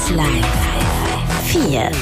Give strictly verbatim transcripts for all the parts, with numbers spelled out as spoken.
Live vier.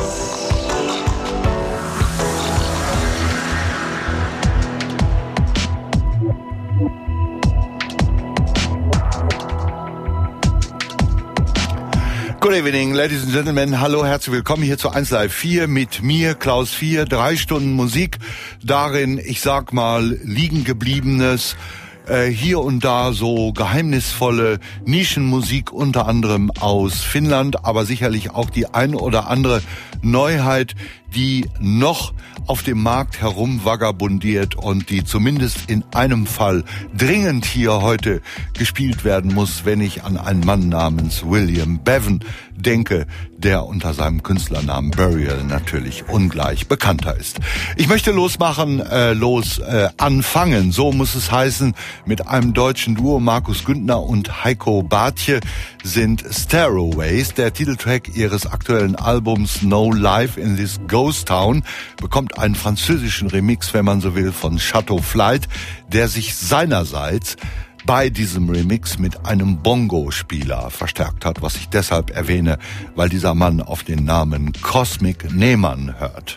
Good evening, ladies and gentlemen. Hallo, herzlich willkommen hier zu eins Live vier mit mir, Klaus vier. Drei Stunden Musik, darin, ich sag mal, liegen gebliebenes, äh, hier und da so geheimnisvolle Nischenmusik, unter anderem aus Finnland, aber sicherlich auch die ein oder andere Neuheit, die noch auf dem Markt herumvagabundiert und die zumindest in einem Fall dringend hier heute gespielt werden muss, wenn ich an einen Mann namens William Bevan denke, der unter seinem Künstlernamen Burial natürlich ungleich bekannter ist. Ich möchte losmachen, äh, los äh, anfangen, so muss es heißen, mit einem deutschen Duo. Markus Güntner und Heiko Bartje sind Stairways. Der Titeltrack ihres aktuellen Albums No Life in This Ghost Town bekommt einen französischen Remix, wenn man so will, von Chateau Flight, der sich seinerseits bei diesem Remix mit einem Bongo-Spieler verstärkt hat, was ich deshalb erwähne, weil dieser Mann auf den Namen Cosmic Neyman hört.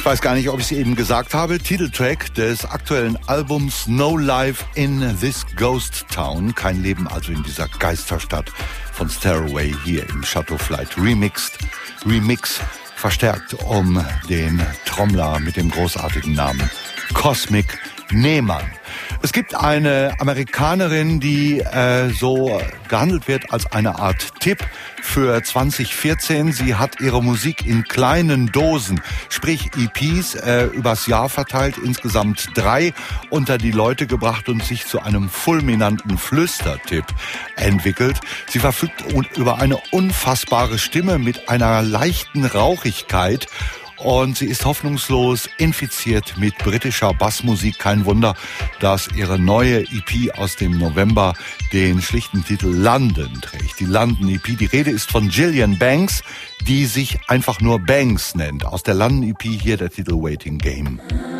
Ich weiß gar nicht, ob ich es eben gesagt habe. Titeltrack des aktuellen Albums No Life in This Ghost Town. Kein Leben also in dieser Geisterstadt von Stairway hier im Chateau Flight. Remixed, Remix verstärkt um den Trommler mit dem großartigen Namen Cosmic Neyman. Es gibt eine Amerikanerin, die äh, so gehandelt wird als eine Art Tipp für zwanzig vierzehn. Sie hat ihre Musik in kleinen Dosen, sprich E Ps, äh, übers Jahr verteilt, insgesamt drei, unter die Leute gebracht und sich zu einem fulminanten Flüstertipp entwickelt. Sie verfügt über eine unfassbare Stimme mit einer leichten Rauchigkeit. Und sie ist hoffnungslos infiziert mit britischer Bassmusik. Kein Wunder, dass ihre neue E P aus dem November den schlichten Titel London trägt. Die London E P, die Rede ist von Gillian Banks, die sich einfach nur Banks nennt. Aus der London E P hier der Titel Waiting Game.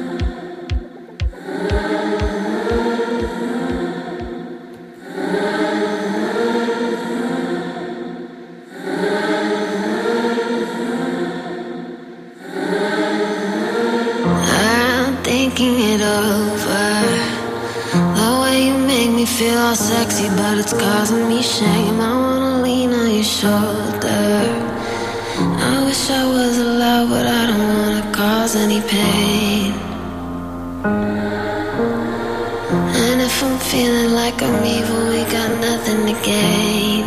Thinking it over, the way you make me feel all sexy, but it's causing me shame. I wanna lean on your shoulder. I wish I was allowed, but I don't wanna cause any pain. And if I'm feeling like I'm evil, we got nothing to gain.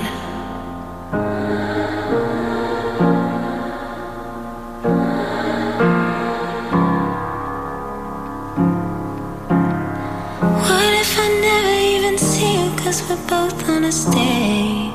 Cause we're both on a stage.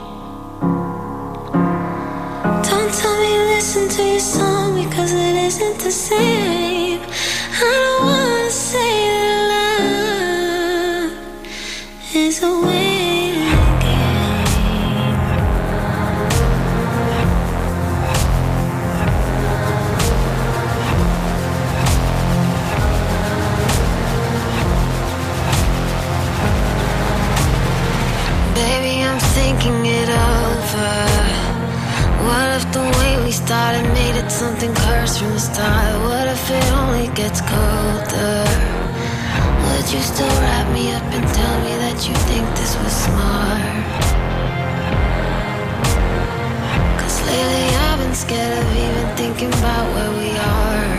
Don't tell me listen to your song because it isn't the same. I don't wanna say that love is a waiting game. Baby, I'm thinking it over. What if the way we started made it something cursed from the start? What if it only gets colder? Would you still wrap me up and tell me that you think this was smart? Cause lately I've been scared of even thinking about where we are.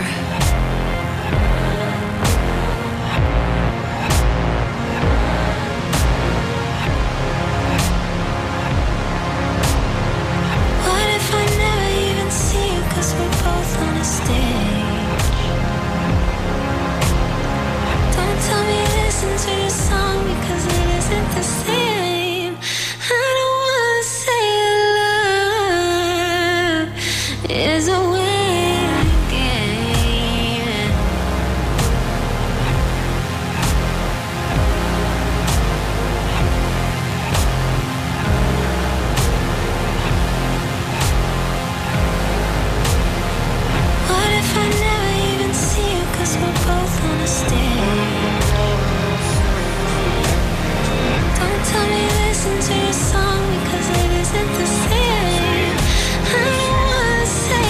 Cause we're both on a stage. Don't tell me listen to your song because it isn't the same. I don't wanna say love is a waiting game. What if I never even see you cause we're both on a stage? Don't tell me listen to your song because it isn't the same. I don't wanna say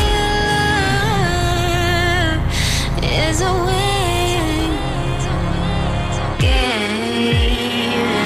love is a waiting game.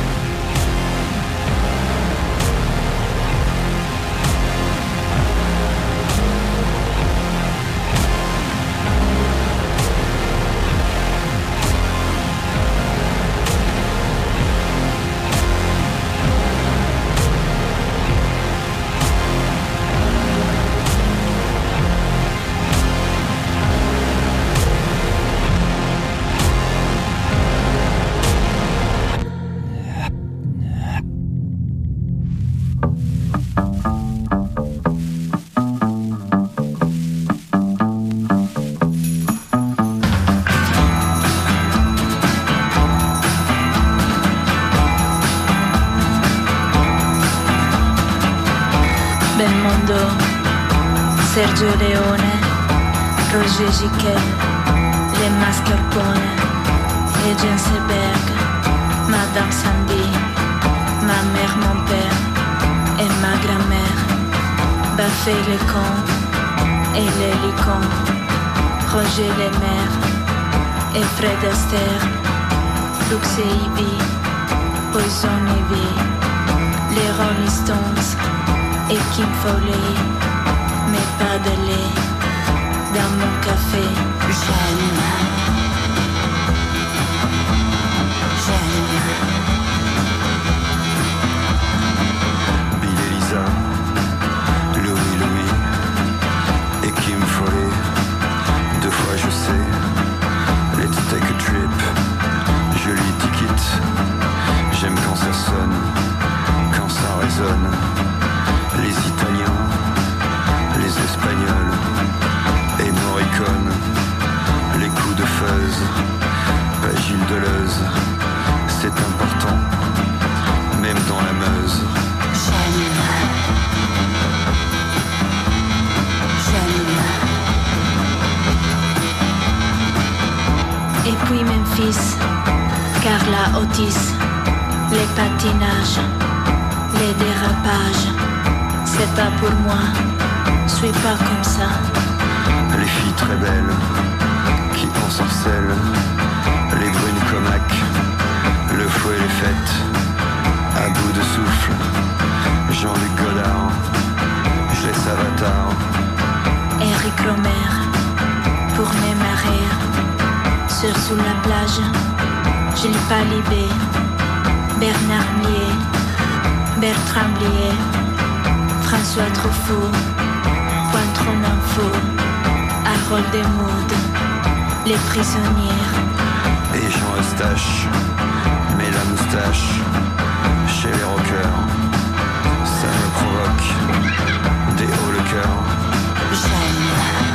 Sergio Leone, Roger Giquel, les mascarpone, Eugène Seberg, Madame Sandy, ma mère, mon père et ma grand-mère, Baffé le con et les licons, Roger Lemaire et Fred Astaire, Lux et Ivy, Poison Ivy, les Rolling Stones et Kim Foley, mais pas de lait dans mon café. J'aime, j'aime. Bill et Lisa, Louis Louis et Kim Foley. Deux fois je sais, let's take a trip. Joli ticket, j'aime quand ça sonne, quand ça résonne. Les Italiens, les Espagnols et Morricone. Les coups de fuzz, pas Gilles Deleuze. C'est important, même dans la Meuse. J'aime, j'aime. Et puis Memphis, Carla Otis, les patinages, les dérapages, c'est pas pour moi, suis pas comme ça. Les filles très belles qui ensorcellent, les brunes comac, le fouet les fêtes, à bout de souffle, Jean-Luc Godard, je laisse Avatar. Eric Romer, pour mes marées, sur sous la plage, je lis pas Libé, Bernard Blier, Bertrand Blier, François Truffaut, Pointron Info, Harold Desmoud, Les Prisonnières. Et Jean Eustache, mais la moustache, chez les rockers, ça me provoque des hauts le cœur. J'aime,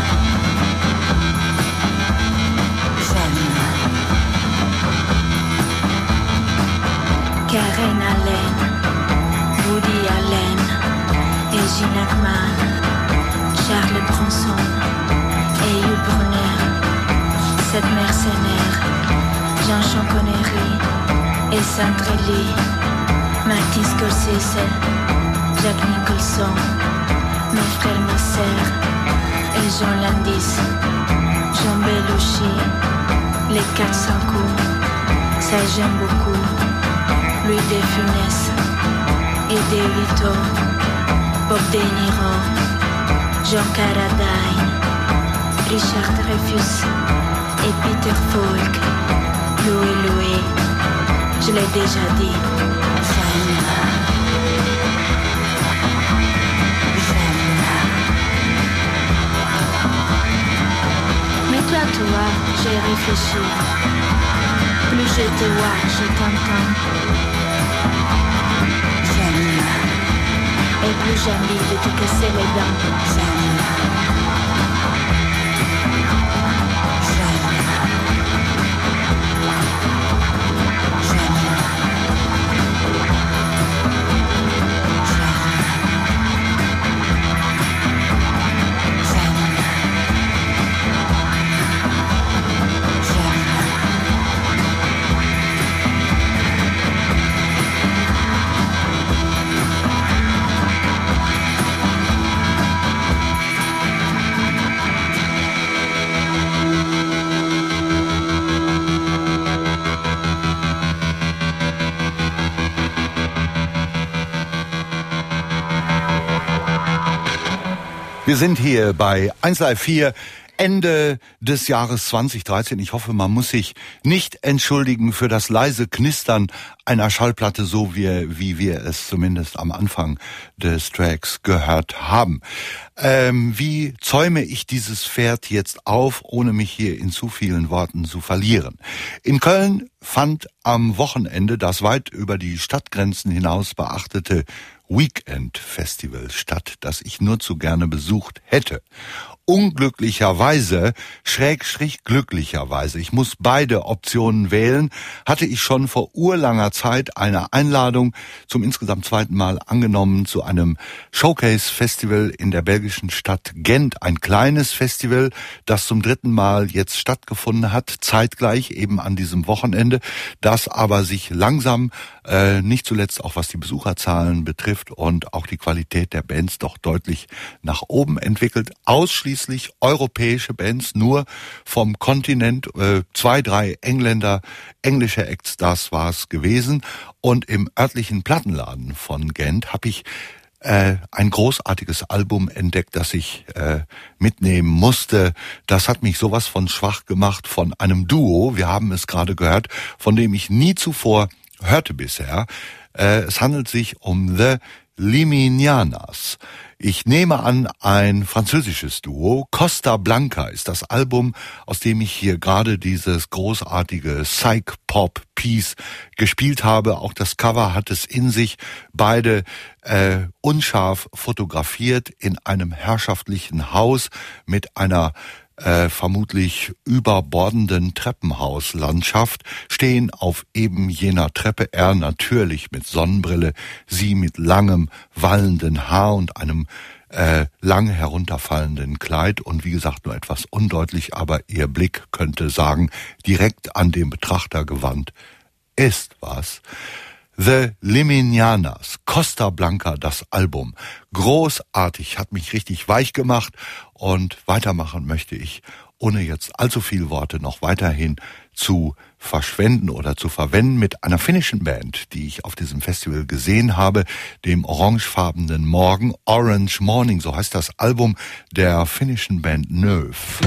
j'aime. Karen Allen, Woody Allen, et Gene Hackman, Charles Bronson et Hugh Brunner, cette mercenaire, Jean-Jean Connery et Sandrelli, Martin Scorsese, Jack Nicholson, mes frères Nasser et Jean Landis, Jean Belushi, les quatre cents coups, ça j'aime beaucoup. Louis de Funès et De Vito, Bob De Niro, Jean Carradine, Richard Dreyfuss et Peter Falk, Louis Louis, je l'ai déjà dit. J'aime, j'aime. Mais toi, toi, j'ai réfléchi. Plus je te vois, je t'entends. J'aime, Et plus j'ai envie de te casser les dents. j'aime. Wir sind hier bei eins Live vier, Ende des Jahres zwanzig dreizehn. Ich hoffe, man muss sich nicht entschuldigen für das leise Knistern einer Schallplatte, so wie, wie wir es zumindest am Anfang des Tracks gehört haben. Ähm, wie zäume ich dieses Pferd jetzt auf, ohne mich hier in zu vielen Worten zu verlieren? In Köln fand am Wochenende das weit über die Stadtgrenzen hinaus beachtete Weekend Festival statt, das ich nur zu gerne besucht hätte. Unglücklicherweise, schrägstrich glücklicherweise, ich muss beide Optionen wählen, hatte ich schon vor urlanger Zeit eine Einladung zum insgesamt zweiten Mal angenommen zu einem Showcase-Festival in der belgischen Stadt Gent. Ein kleines Festival, das zum dritten Mal jetzt stattgefunden hat, zeitgleich eben an diesem Wochenende, das aber sich langsam, äh, nicht zuletzt auch was die Besucherzahlen betrifft, läuft und auch die Qualität der Bands doch deutlich nach oben entwickelt. Ausschließlich europäische Bands, nur vom Kontinent, äh, zwei, drei Engländer, englische Acts, das war's gewesen. Und im örtlichen Plattenladen von Gent habe ich Äh, ein großartiges Album entdeckt, das ich äh, mitnehmen musste. Das hat mich sowas von schwach gemacht von einem Duo, wir haben es gerade gehört, von dem ich nie zuvor hörte bisher. Äh, es handelt sich um The Liminianas. Ich nehme an, ein französisches Duo. Costa Blanca ist das Album, aus dem ich hier gerade dieses großartige Psych-Pop-Piece gespielt habe. Auch das Cover hat es in sich. Beide äh, unscharf fotografiert in einem herrschaftlichen Haus mit einer Äh, vermutlich überbordenden Treppenhauslandschaft, stehen auf eben jener Treppe, er natürlich mit Sonnenbrille, sie mit langem, wallenden Haar und einem äh, lang herunterfallenden Kleid und wie gesagt nur etwas undeutlich, aber ihr Blick könnte sagen, direkt an den Betrachter gewandt, ist was. The Liminianas, Costa Blanca, das Album. Großartig, hat mich richtig weich gemacht und weitermachen möchte ich, ohne jetzt allzu viele Worte noch weiterhin zu verschwenden oder zu verwenden, mit einer finnischen Band, die ich auf diesem Festival gesehen habe, dem orangefarbenen Morgen, Orange Morning, so heißt das Album der finnischen Band Nöf.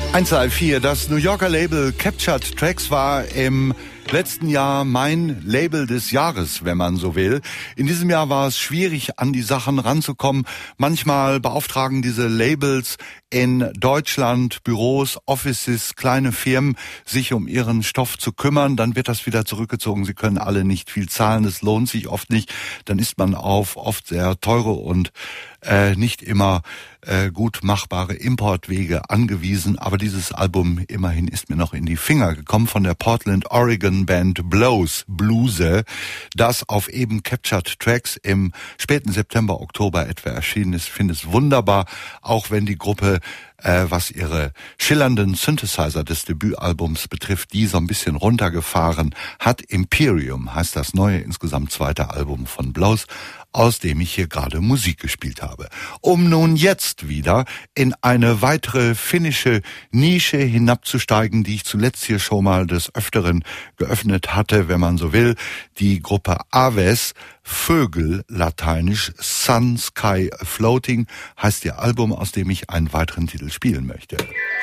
eins zwei vier, das New Yorker Label Captured Tracks war im letzten Jahr mein Label des Jahres, wenn man so will. In diesem Jahr war es schwierig, an die Sachen ranzukommen. Manchmal beauftragen diese Labels in Deutschland Büros, Offices, kleine Firmen, sich um ihren Stoff zu kümmern. Dann wird das wieder zurückgezogen. Sie können alle nicht viel zahlen. Das lohnt sich oft nicht. Dann ist man auf oft sehr teure und äh, nicht immer äh, gut machbare Importwege angewiesen. Aber dieses Album immerhin ist mir noch in die Finger gekommen von der Portland, Oregon Band Blows Bluse, das auf eben Captured Tracks im späten September, Oktober etwa erschienen ist. Ich finde es wunderbar, auch wenn die Gruppe, äh, was ihre schillernden Synthesizer des Debütalbums betrifft, die so ein bisschen runtergefahren hat. Imperium heißt das neue, insgesamt zweite Album von Blows, aus dem ich hier gerade Musik gespielt habe. Um nun jetzt wieder in eine weitere finnische Nische hinabzusteigen, die ich zuletzt hier schon mal des Öfteren geöffnet hatte, wenn man so will. Die Gruppe Aves, Vögel, lateinisch, Sun, Sky, Floating, heißt ihr Album, aus dem ich einen weiteren Titel spielen möchte.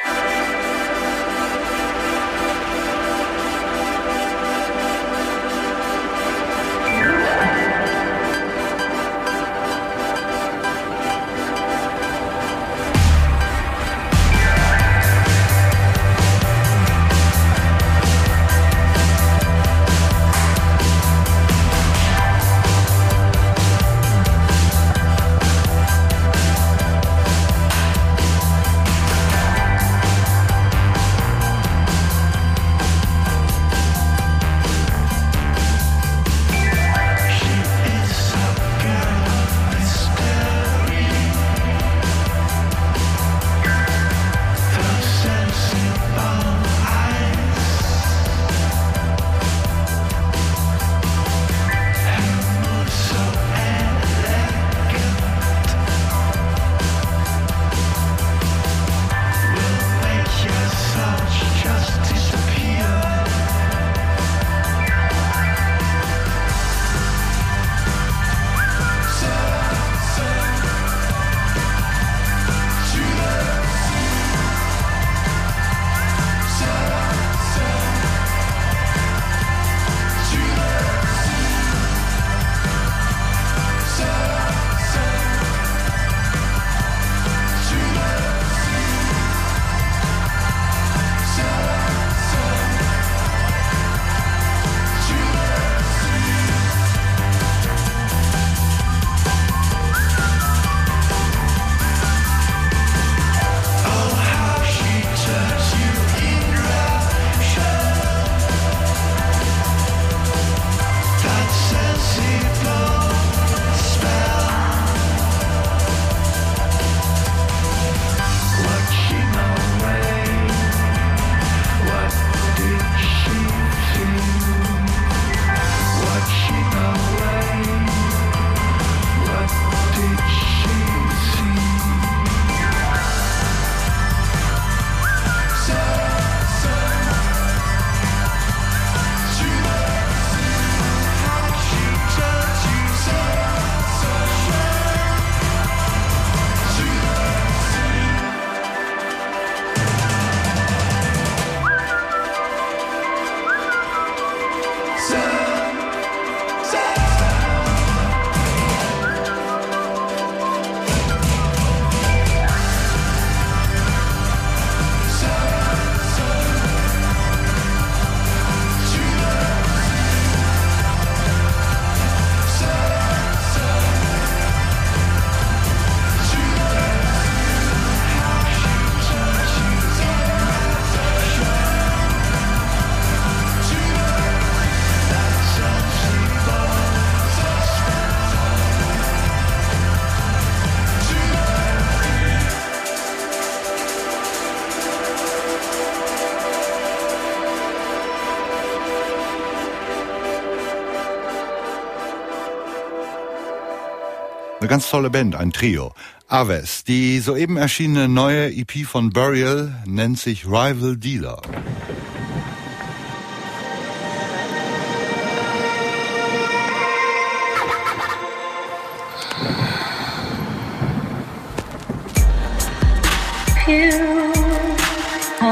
Eine ganz tolle Band, ein Trio. Aves. Die soeben erschienene neue E P von Burial nennt sich Rival Dealer. You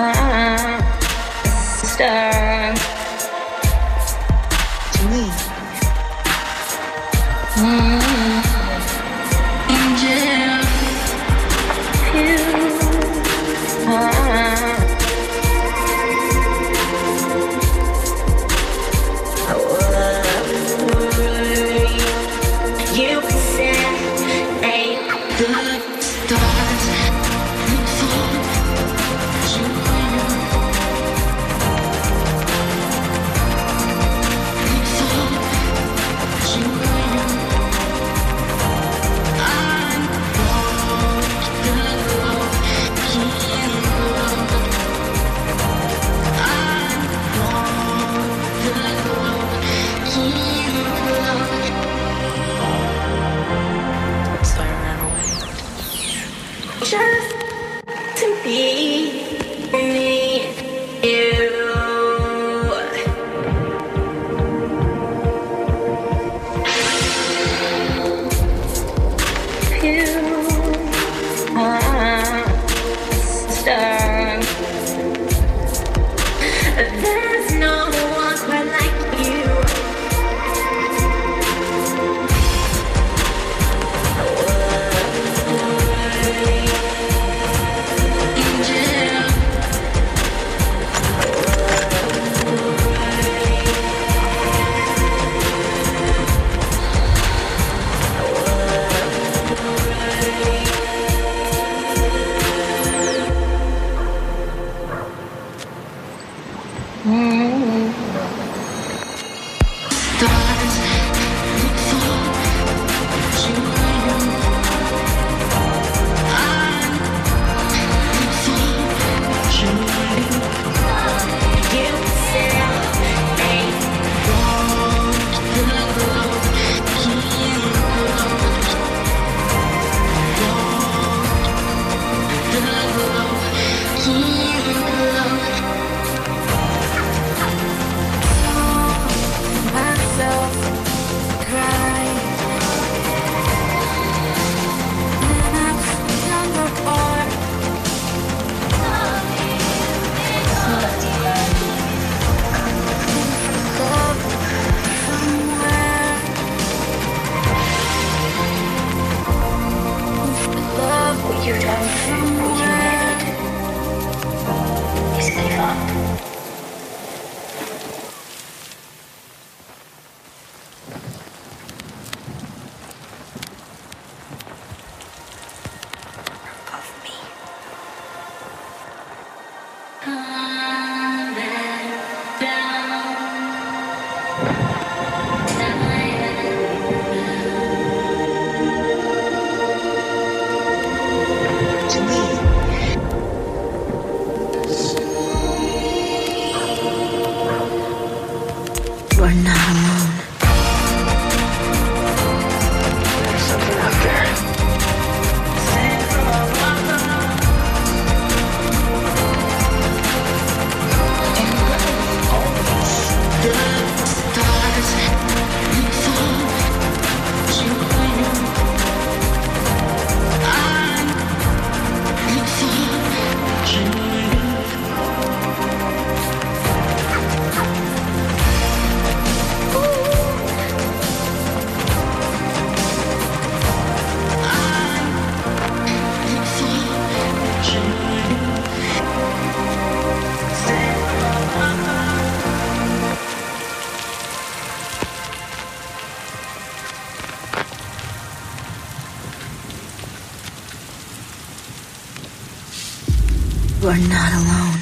We're not alone.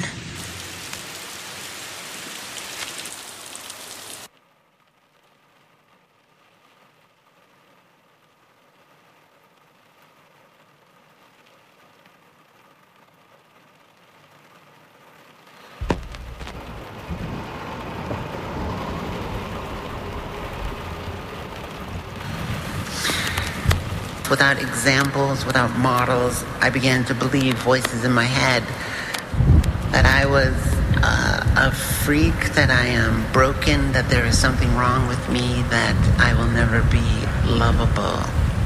Without examples, without models, I began to believe voices in my head that I was uh, a freak, that I am broken, that there is something wrong with me, that I will never be lovable.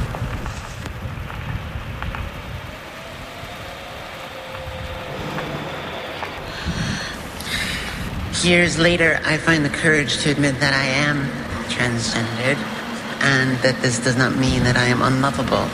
Years later, I find the courage to admit that I am transgendered, and that this does not mean that I am unlovable.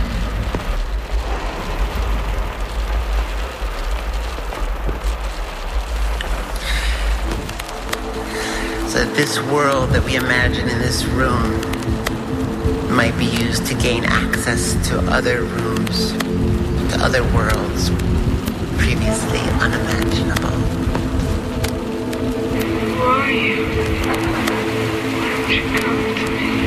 So that this world that we imagine in this room might be used to gain access to other rooms, to other worlds previously unimaginable. Who are you? Why don't you come to me?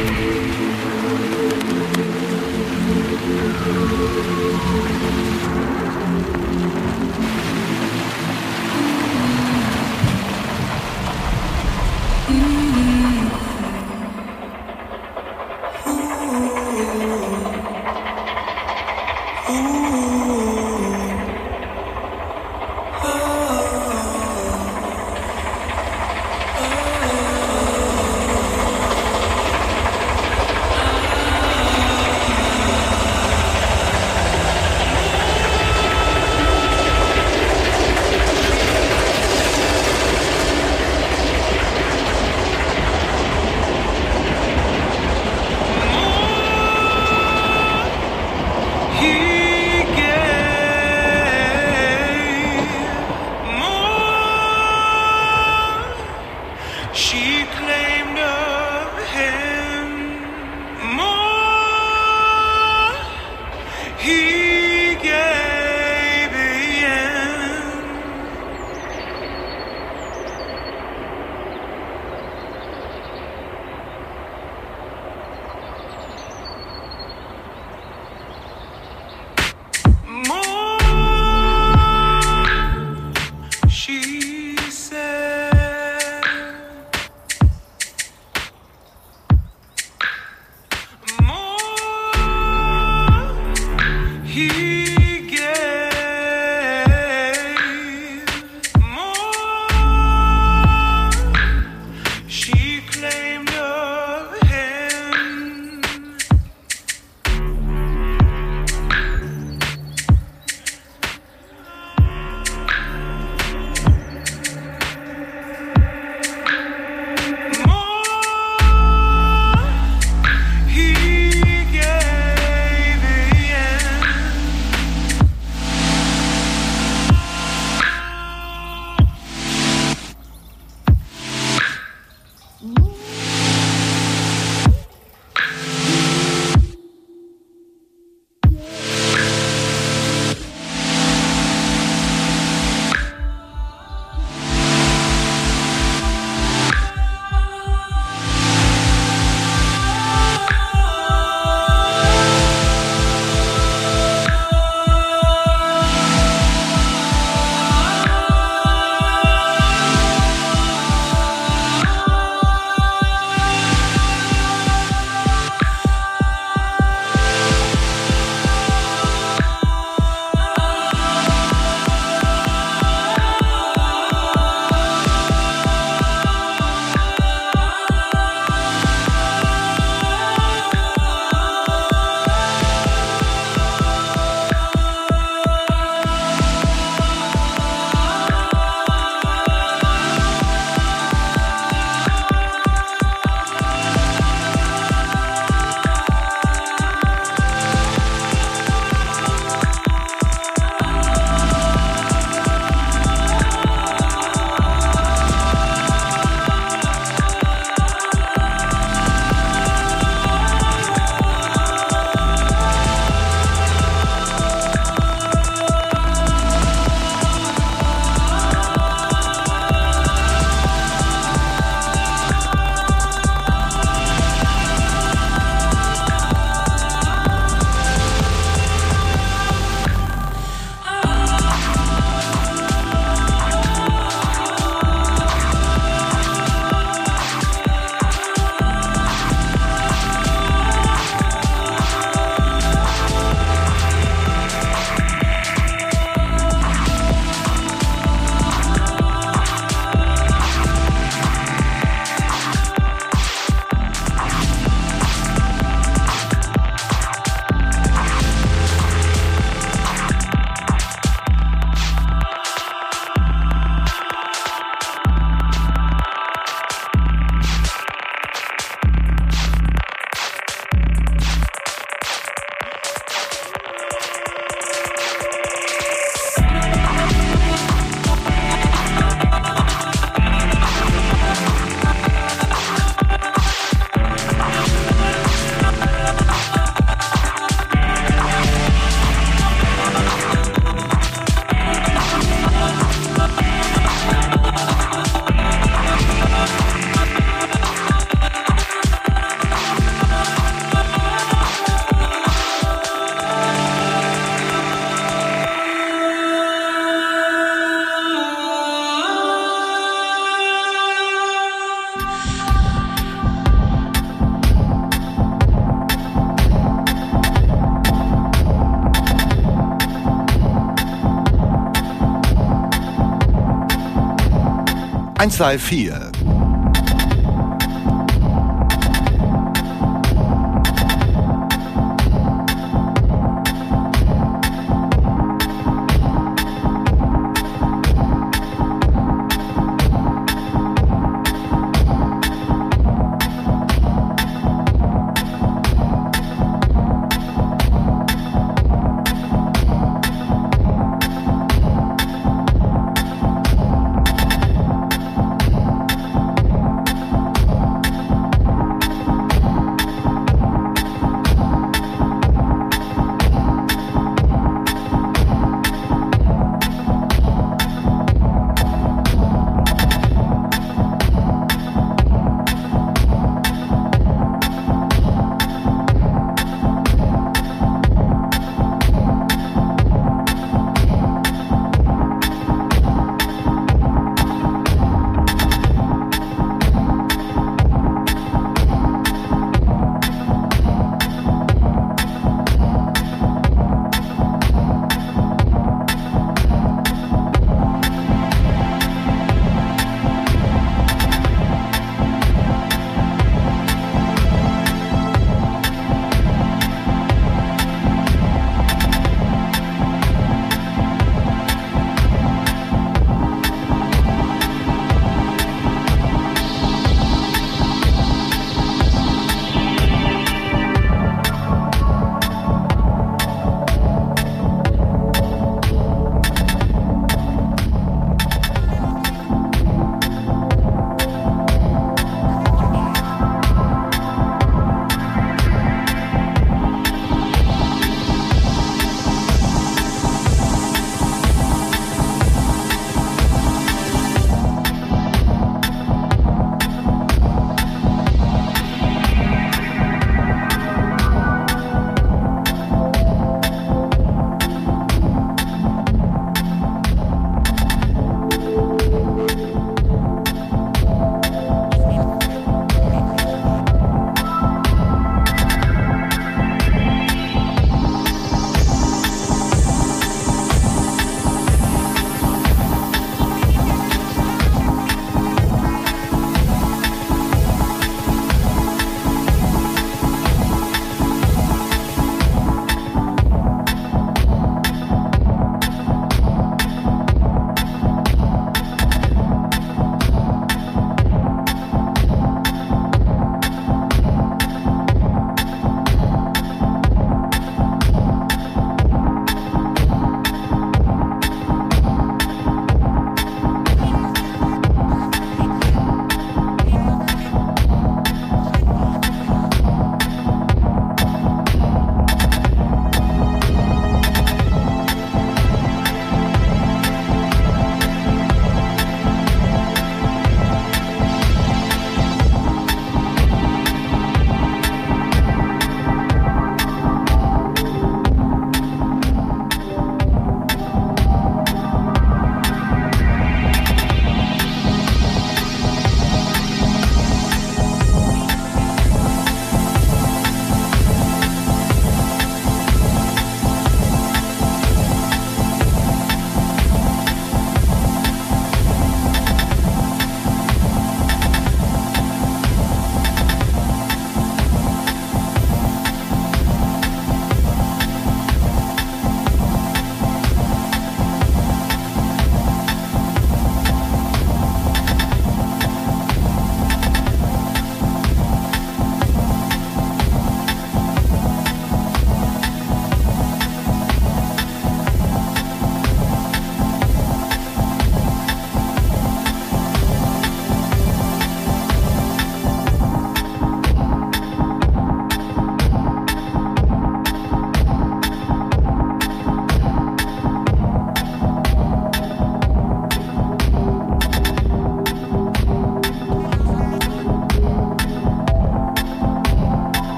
eins Live vier.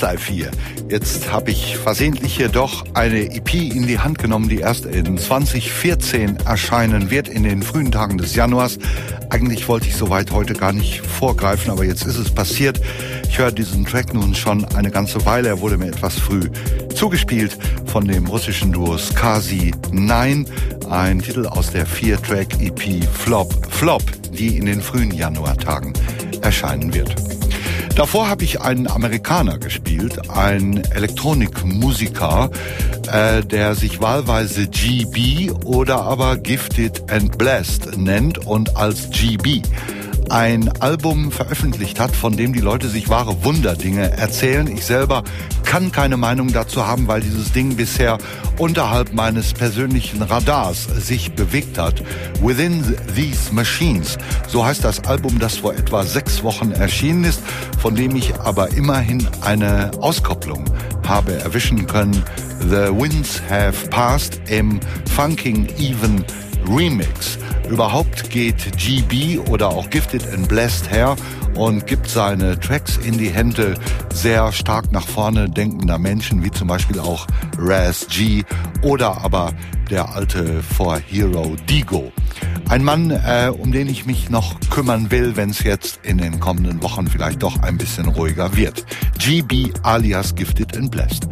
eins Live vier. Jetzt habe ich versehentlich hier doch eine E P in die Hand genommen, die erst in zwanzig vierzehn erscheinen wird, in den frühen Tagen des Januars. Eigentlich wollte ich soweit heute gar nicht vorgreifen, aber jetzt ist es passiert. Ich höre diesen Track nun schon eine ganze Weile. Er wurde mir etwas früh zugespielt von dem russischen Duo Skazi neun. Ein Titel aus der vier-Track-E P Flop, Flop, die in den frühen Januartagen erscheinen wird. Davor habe ich einen Amerikaner gespielt, einen Elektronikmusiker, äh, der sich wahlweise G B oder aber Gifted and Blessed nennt und als G B ein Album veröffentlicht hat, von dem die Leute sich wahre Wunderdinge erzählen. Ich selber kann keine Meinung dazu haben, weil dieses Ding bisher unterhalb meines persönlichen Radars sich bewegt hat. Within These Machines, so heißt das Album, das vor etwa sechs Wochen erschienen ist, von dem ich aber immerhin eine Auskopplung habe erwischen können. The Winds Have Passed im Funking Even Remix. Überhaupt geht G B oder auch Gifted and Blessed her und gibt seine Tracks in die Hände sehr stark nach vorne denkender Menschen, wie zum Beispiel auch Raz G oder aber der alte For Hero Digo. Ein Mann, äh, um den ich mich noch kümmern will, wenn es jetzt in den kommenden Wochen vielleicht doch ein bisschen ruhiger wird. G B alias Gifted and Blessed.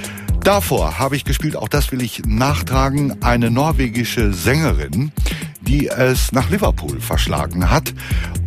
Davor habe ich gespielt, auch das will ich nachtragen, eine norwegische Sängerin, die es nach Liverpool verschlagen hat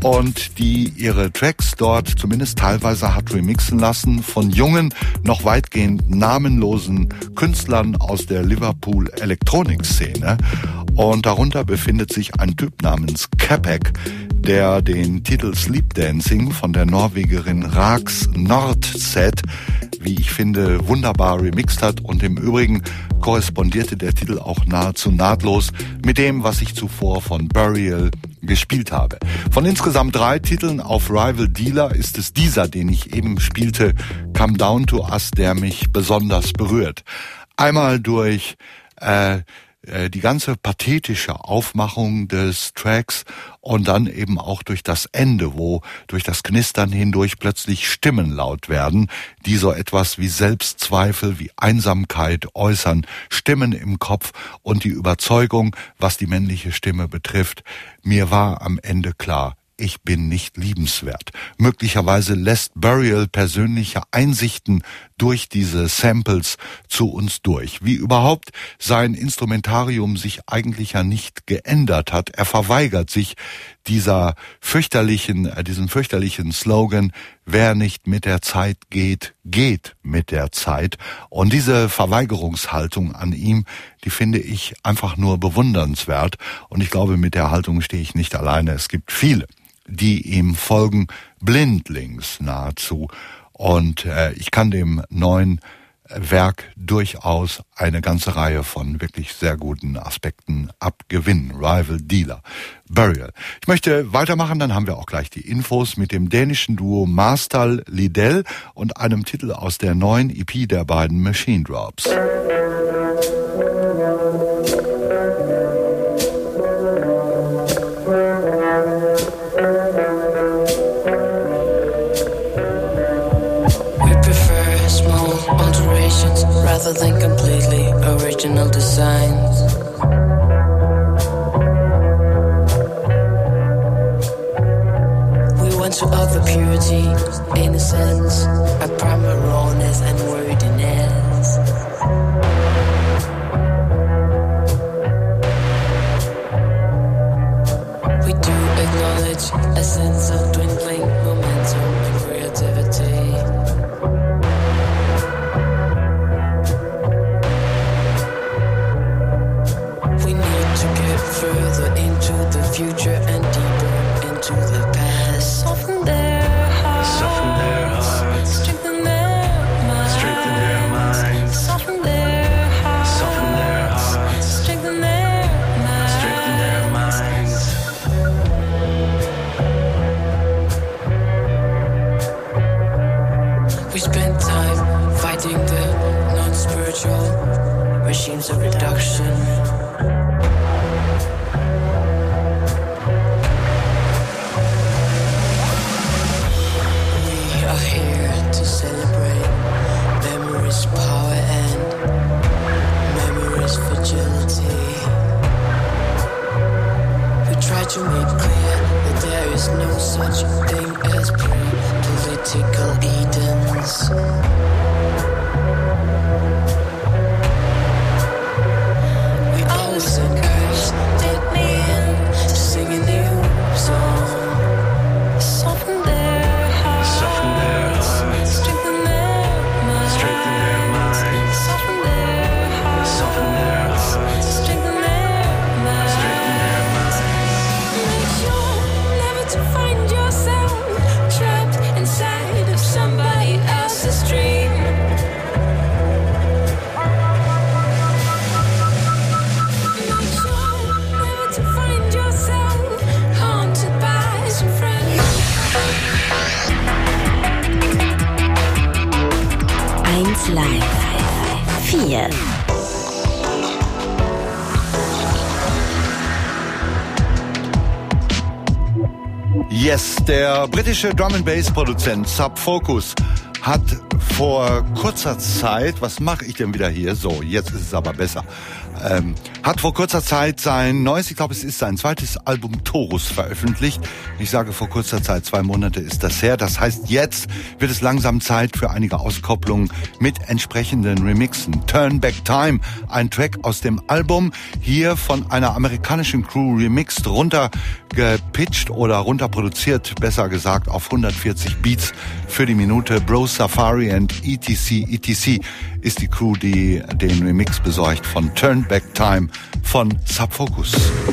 und die ihre Tracks dort zumindest teilweise hat remixen lassen von jungen, noch weitgehend namenlosen Künstlern aus der Liverpool Elektronikszene. Und darunter befindet sich ein Typ namens Capek, der den Titel Sleep Dancing von der Norwegerin Rax Nordset, wie ich finde, wunderbar remixt hat. Und im Übrigen korrespondierte der Titel auch nahezu nahtlos mit dem, was ich zuvor von Burial gespielt habe. Von insgesamt drei Titeln auf Rival Dealer ist es dieser, den ich eben spielte, Come Down to Us, der mich besonders berührt. Einmal durch äh, die ganze pathetische Aufmachung des Tracks und dann eben auch durch das Ende, wo durch das Knistern hindurch plötzlich Stimmen laut werden, die so etwas wie Selbstzweifel, wie Einsamkeit äußern, Stimmen im Kopf und die Überzeugung, was die männliche Stimme betrifft. Mir war am Ende klar, ich bin nicht liebenswert. Möglicherweise lässt Burial persönliche Einsichten durch diese Samples zu uns durch. Wie überhaupt sein Instrumentarium sich eigentlich ja nicht geändert hat. Er verweigert sich dieser fürchterlichen, äh, diesem fürchterlichen Slogan, wer nicht mit der Zeit geht, geht mit der Zeit. Und diese Verweigerungshaltung an ihm, die finde ich einfach nur bewundernswert. Und ich glaube, mit der Haltung stehe ich nicht alleine. Es gibt viele, die ihm folgen, blindlings nahezu. Und äh, ich kann dem neuen Werk durchaus eine ganze Reihe von wirklich sehr guten Aspekten abgewinnen. Rival Dealer, Burial. Ich möchte weitermachen, dann haben wir auch gleich die Infos mit dem dänischen Duo Marstal Lidell und einem Titel aus der neuen E P der beiden Machine Drops. Rather than completely original designs. We want to offer purity, innocence, a primal rawness and worthiness. We do acknowledge a sense of dwindling momentum and creativity. Further into the future and deeper into the past. Soften their hearts, soften their hearts, strengthen their minds, strengthen their minds, soften their hearts, soften their hearts, strengthen their minds, strengthen their minds. We spend time fighting the non-spiritual regimes of reduction. to make clear that there is no such thing as pre-political Edens. We always encourage dead men to sing a new song, soften their hearts, soften their hearts, strengthen their minds, strengthen their minds, soften their hearts, soften their hearts, strengthen their minds, strengthen their minds. Make sure never to find yourself trapped inside of somebody else's dream. Make sure never to find yourself haunted by some friends. eins Live vier. Yes, der britische Drum-and-Bass-Produzent Sub Focus hat vor kurzer Zeit, was mache ich denn wieder hier? So, jetzt ist es aber besser. Ähm, hat vor kurzer Zeit sein neues, ich glaube es ist sein zweites Album Torus veröffentlicht. Ich sage vor kurzer Zeit, zwei Monate ist das her. Das heißt, jetzt wird es langsam Zeit für einige Auskopplungen mit entsprechenden Remixen. Turn Back Time, ein Track aus dem Album, hier von einer amerikanischen Crew remixed, runtergepitcht oder runterproduziert, besser gesagt, auf hundertvierzig Beats für die Minute. Bro Safari and et cetera et cetera ist die Crew, die den Remix besorgt von Turn Back Time von Sub Focus.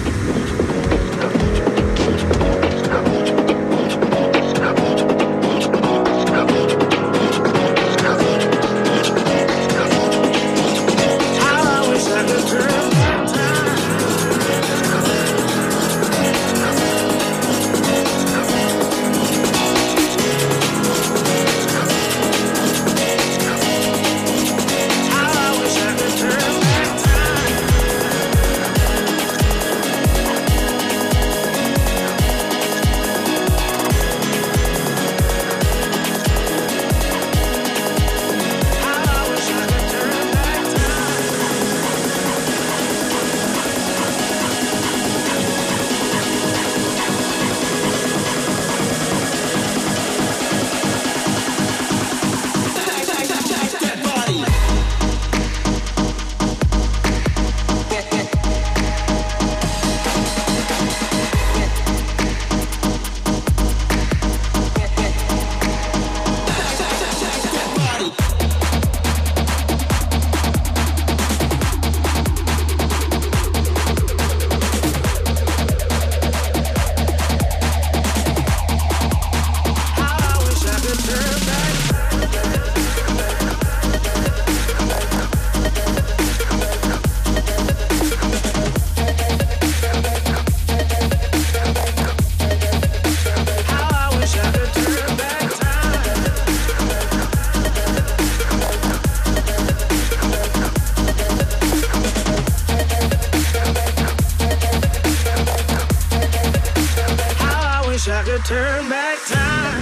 Turn back time.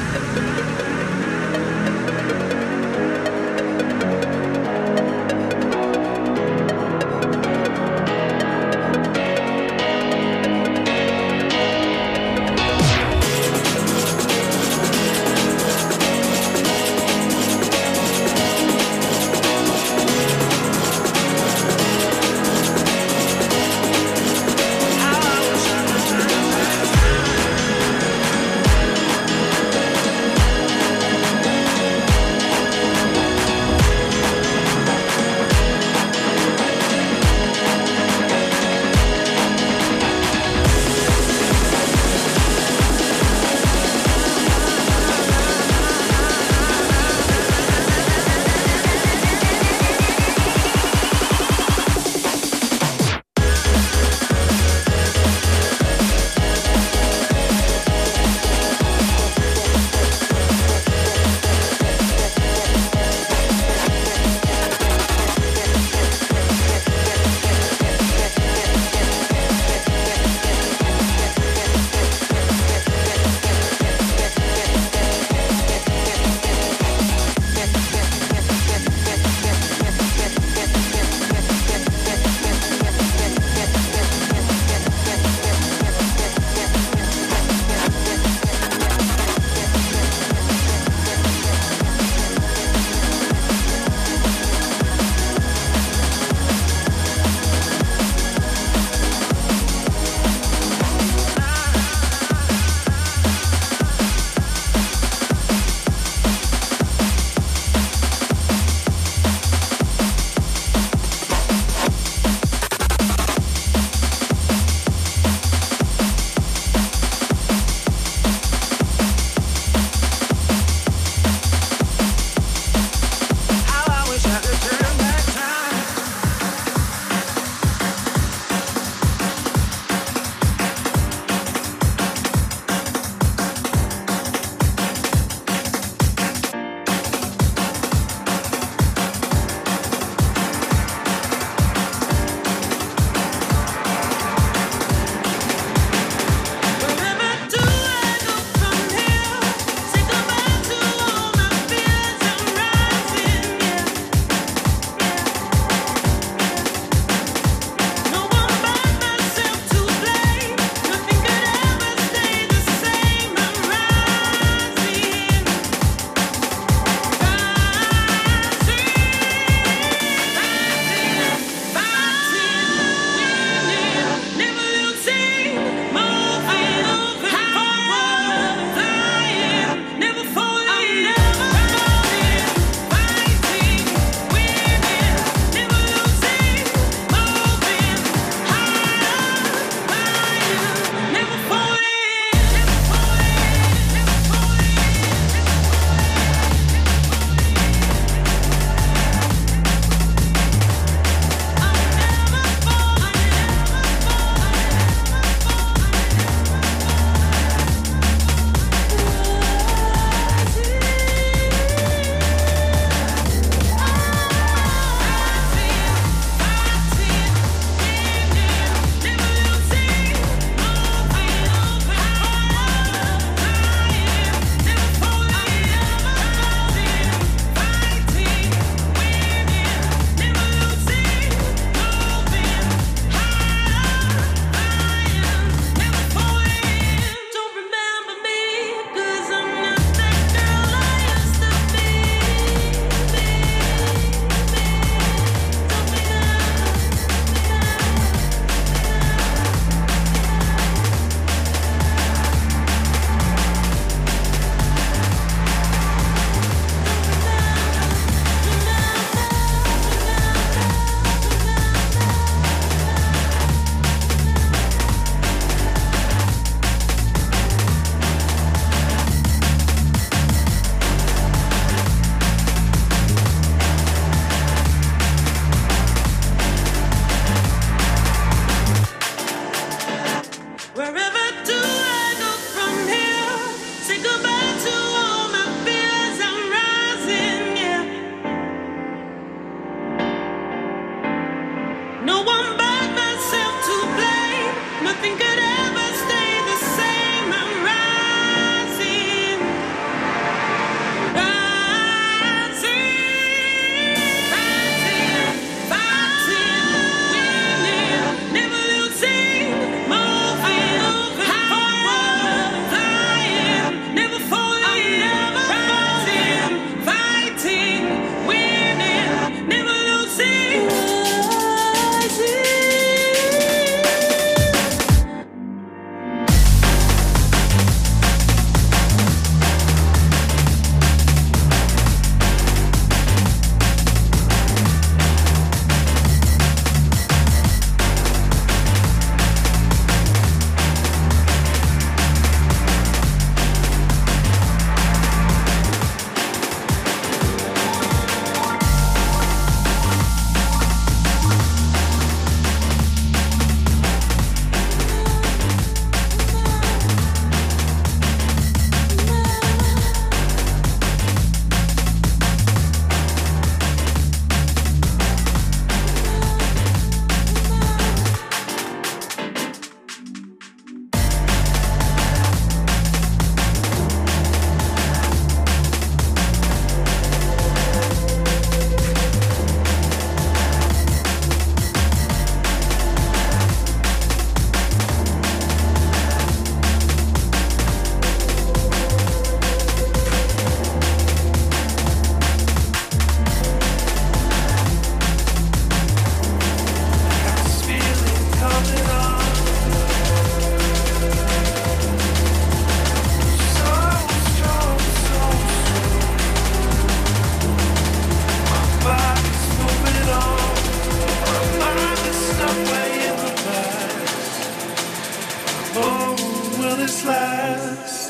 I wish I could turn back time. this last?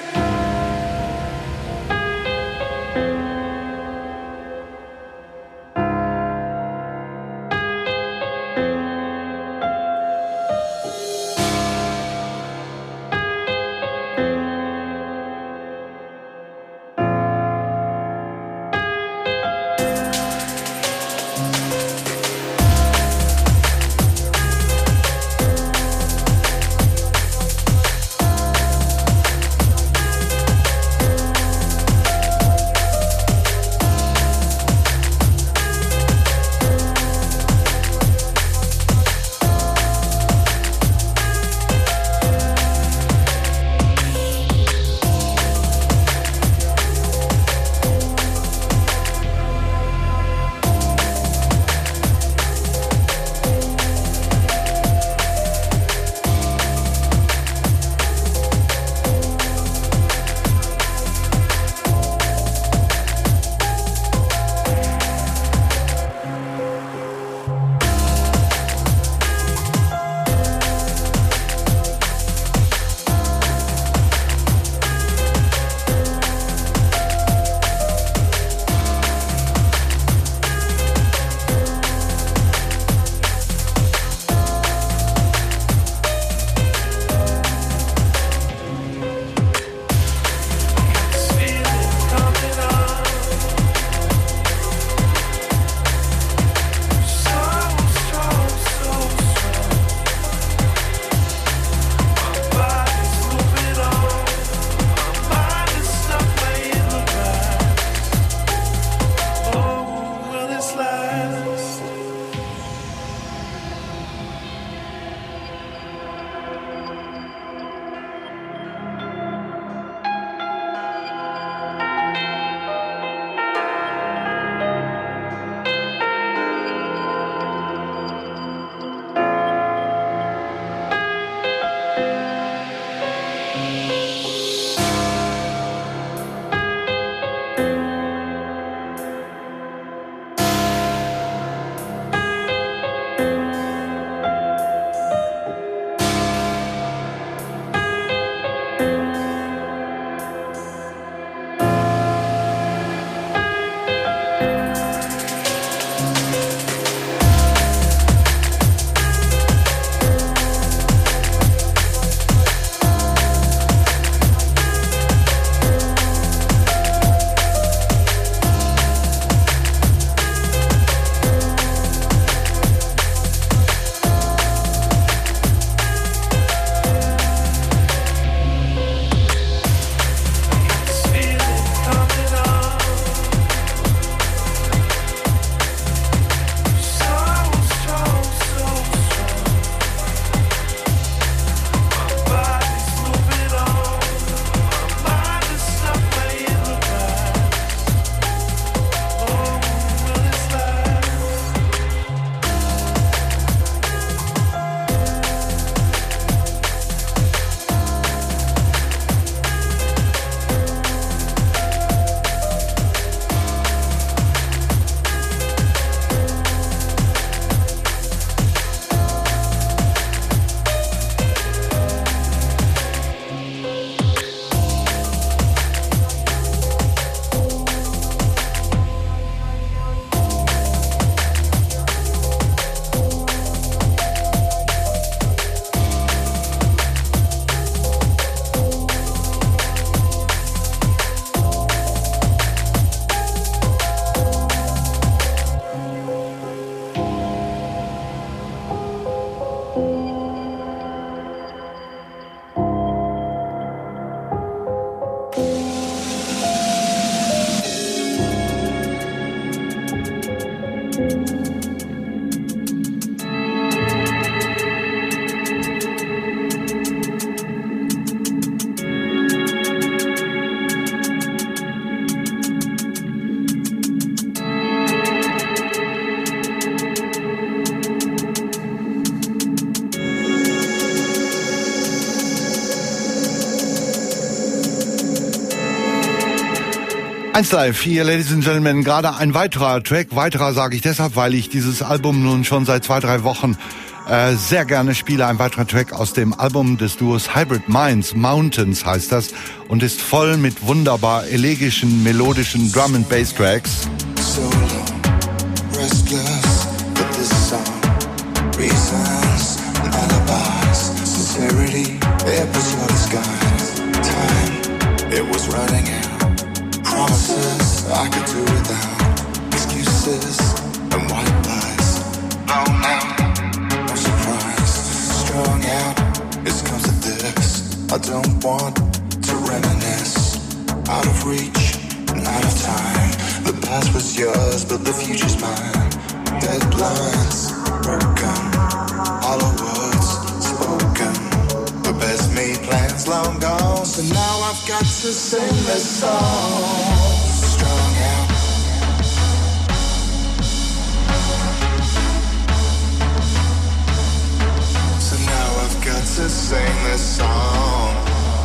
eins Live hier, Ladies and Gentlemen, gerade ein weiterer Track. Weiterer sage ich deshalb, weil ich dieses Album nun schon seit zwei, drei Wochen äh, sehr gerne spiele. Ein weiterer Track aus dem Album des Duos Hybrid Minds, Mountains heißt das, und ist voll mit wunderbar elegischen, melodischen Drum and Bass Tracks. So long, restless, but this song, reasons and alibis, sincerity, it was your disguise. Time, it was running out. Promises I could do without. Excuses and white lies. Blown out, no surprise. Strung out, it's comes to this. I don't want to reminisce. Out of reach and out of time. The past was yours, but the future's mine. Deadlines broken, hollow words spoken. The best made plans long gone. So now I've got to sing this song. Strung out. So now I've got to sing this song.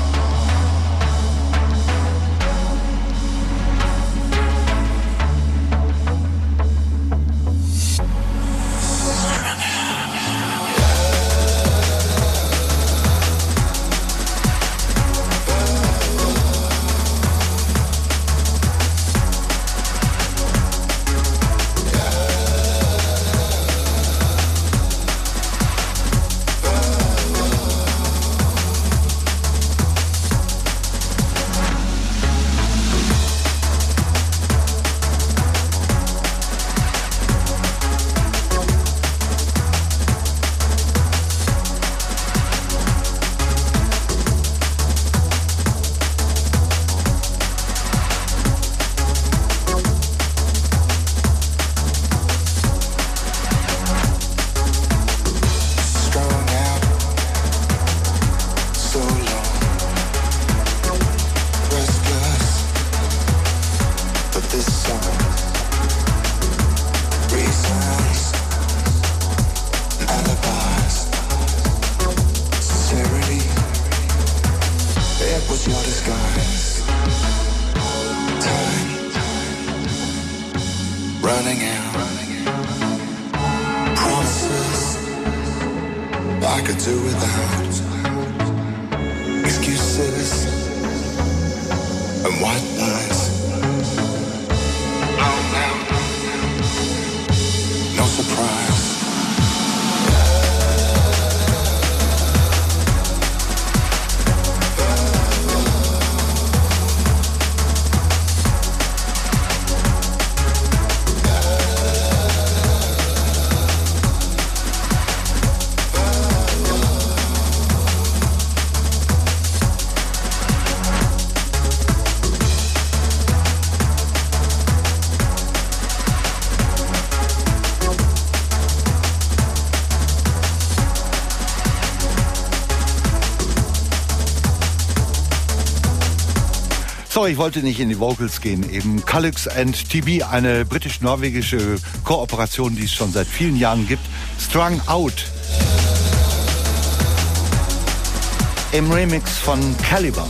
So, ich wollte nicht in die Vocals gehen. Eben Calyx and T B, eine britisch-norwegische Kooperation, die es schon seit vielen Jahren gibt. Strung Out. Im Remix von Caliber.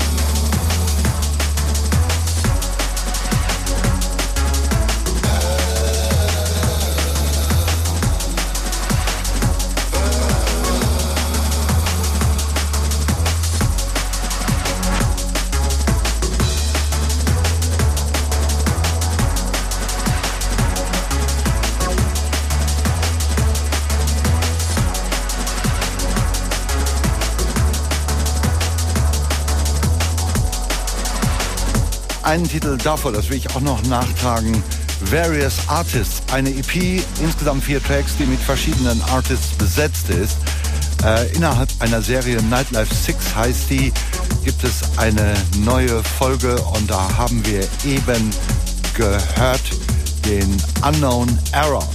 Einen Titel davor, das will ich auch noch nachtragen. Various Artists, eine E P, insgesamt vier Tracks, die mit verschiedenen Artists besetzt ist. Äh, innerhalb einer Serie Nightlife six heißt die, gibt es eine neue Folge und da haben wir eben gehört den Unknown Error.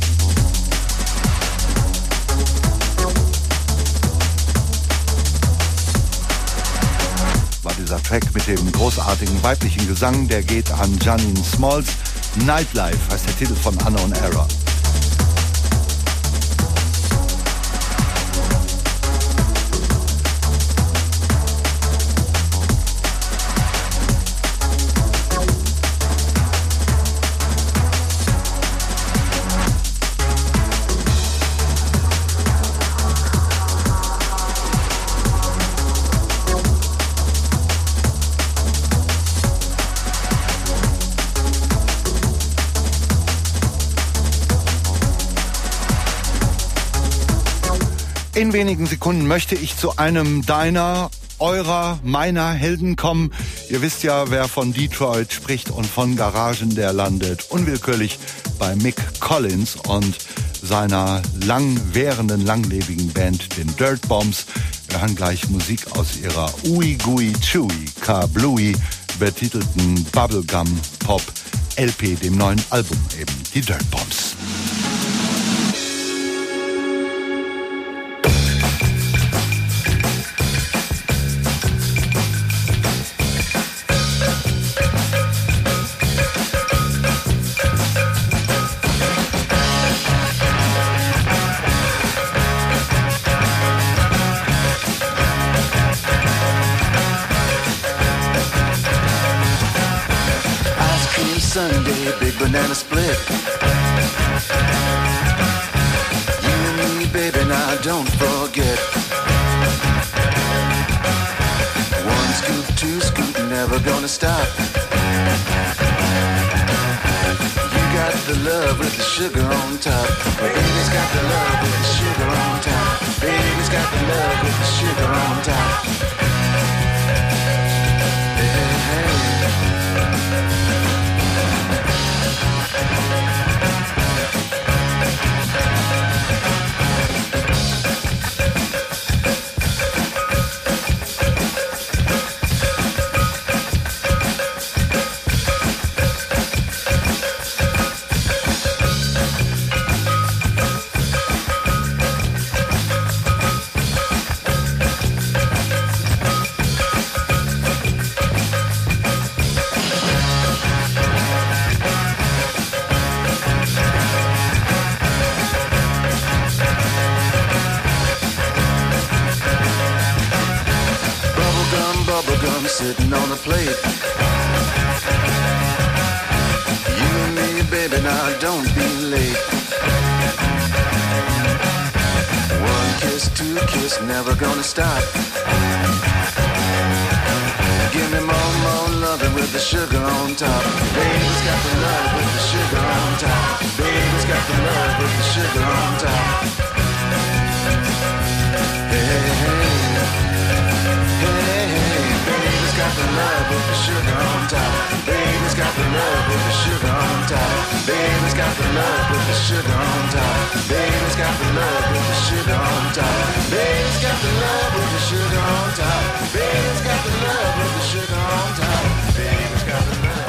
Dieser Track mit dem großartigen weiblichen Gesang, der geht an Janine Smalls. Nightlife heißt der Titel von Unknown Error. In wenigen Sekunden möchte ich zu einem deiner, eurer, meiner Helden kommen. Ihr wisst ja, wer von Detroit spricht und von Garagen, der landet unwillkürlich bei Mick Collins und seiner langwährenden, langlebigen Band, den Dirt Bombs. Wir hören gleich Musik aus ihrer Ooey Gooey Chewy Kablooey betitelten Bubblegum Pop L P, dem neuen Album eben, die Dirt Bombs. Sunday, big banana split. You and me, baby, now don't forget. One scoop, two scoop, never gonna stop. You got the love with the sugar on top. Baby's got the love with the sugar on top. Baby's got the love with the sugar on top. Hey, hey, hey. Sitting on a plate. You and me, baby, now don't be late. One kiss, two kiss, never gonna stop. Give me more, more loving with the sugar on top. Baby's got the love with the sugar on top. Baby's got the love with the sugar on top. Hey, hey, hey. Hey, hey, baby's got the love with the sugar on top. Baby's got the love with the sugar on top. Baby's got the love with the sugar on top. Baby's got the love with the sugar on top. Baby's got the love with the sugar on top. Baby's got the love with the sugar on top. Baby's got the love with the sugar on top.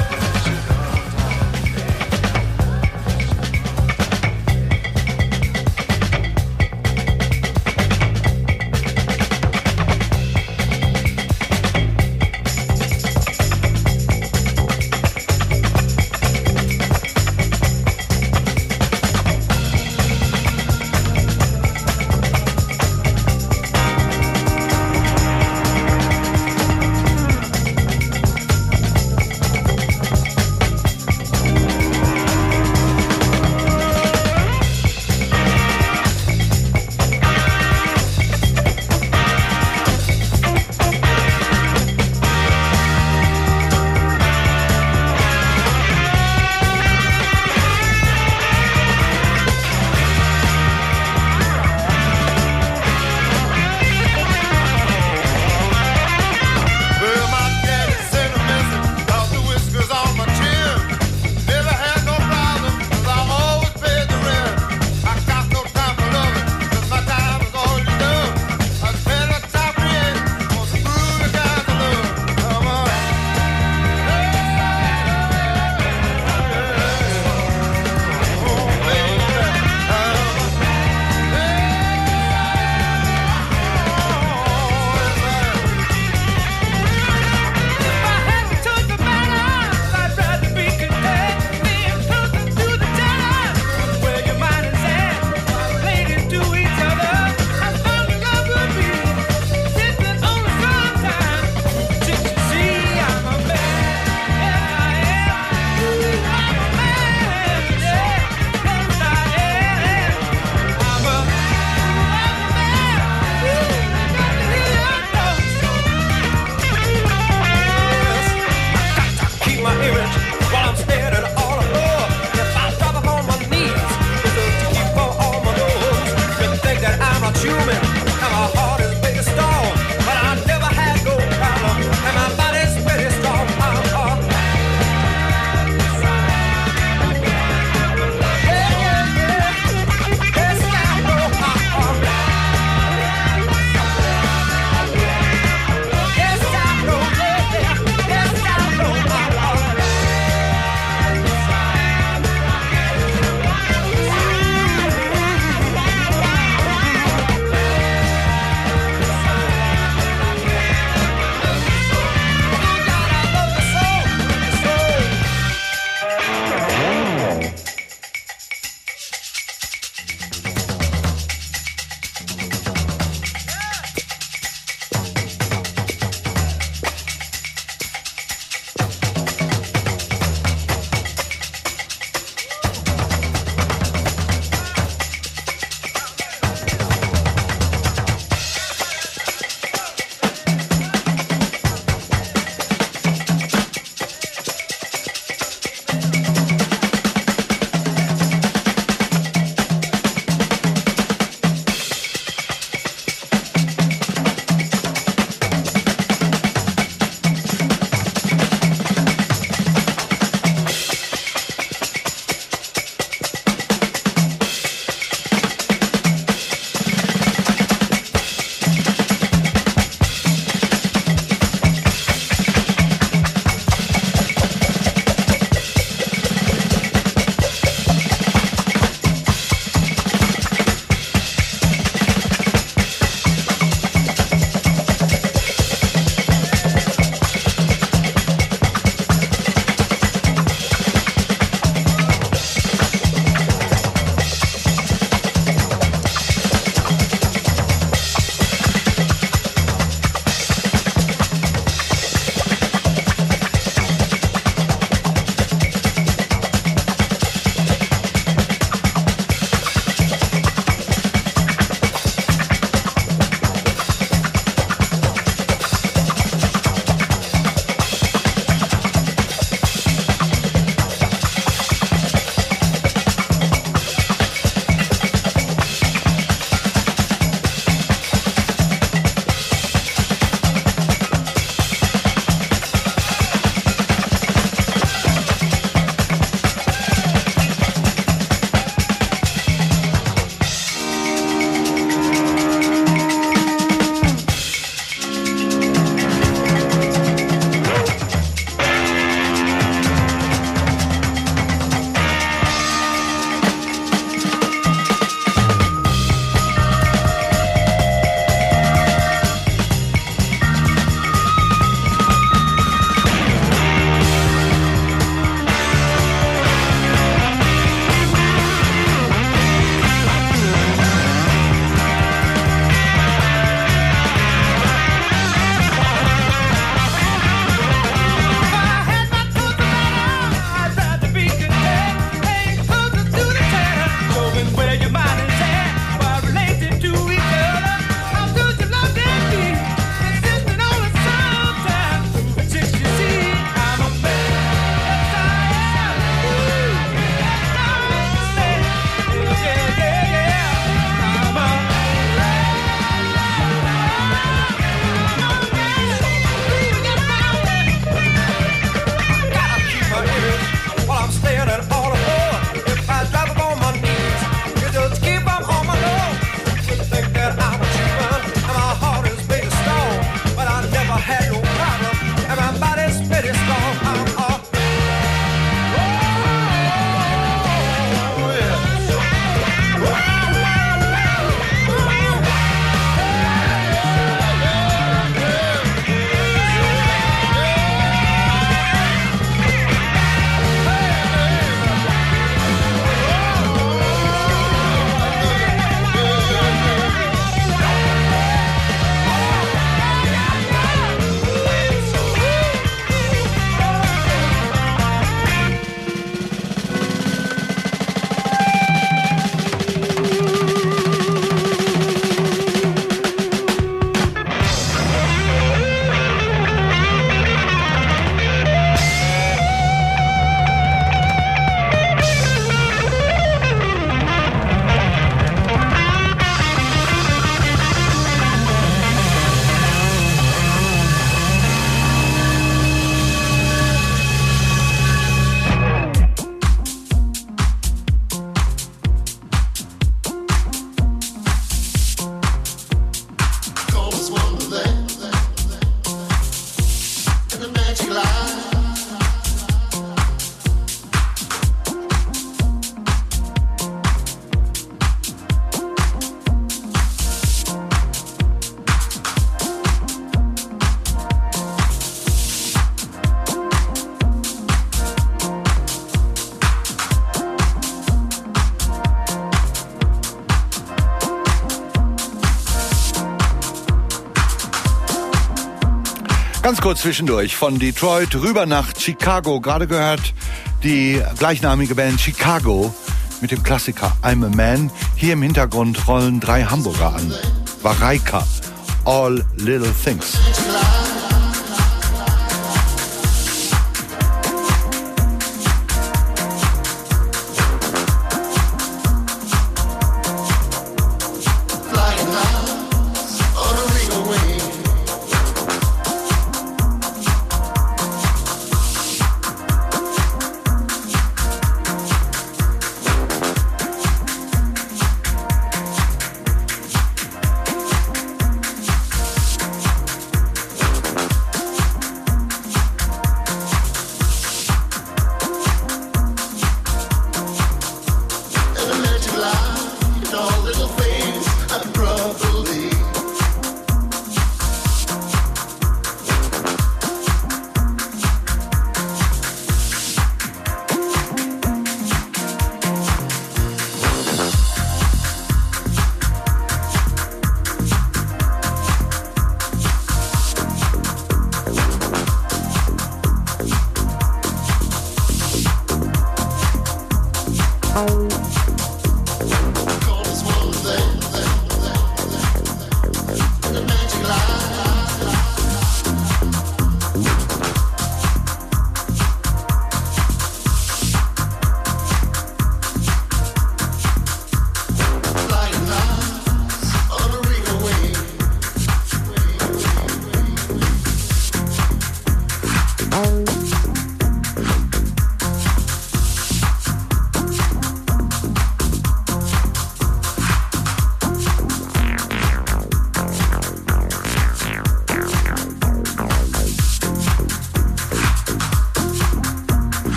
Ganz kurz zwischendurch, von Detroit rüber nach Chicago, gerade gehört die gleichnamige Band Chicago mit dem Klassiker I'm a Man. Hier im Hintergrund rollen drei Hamburger an. Vareika, All Little Things.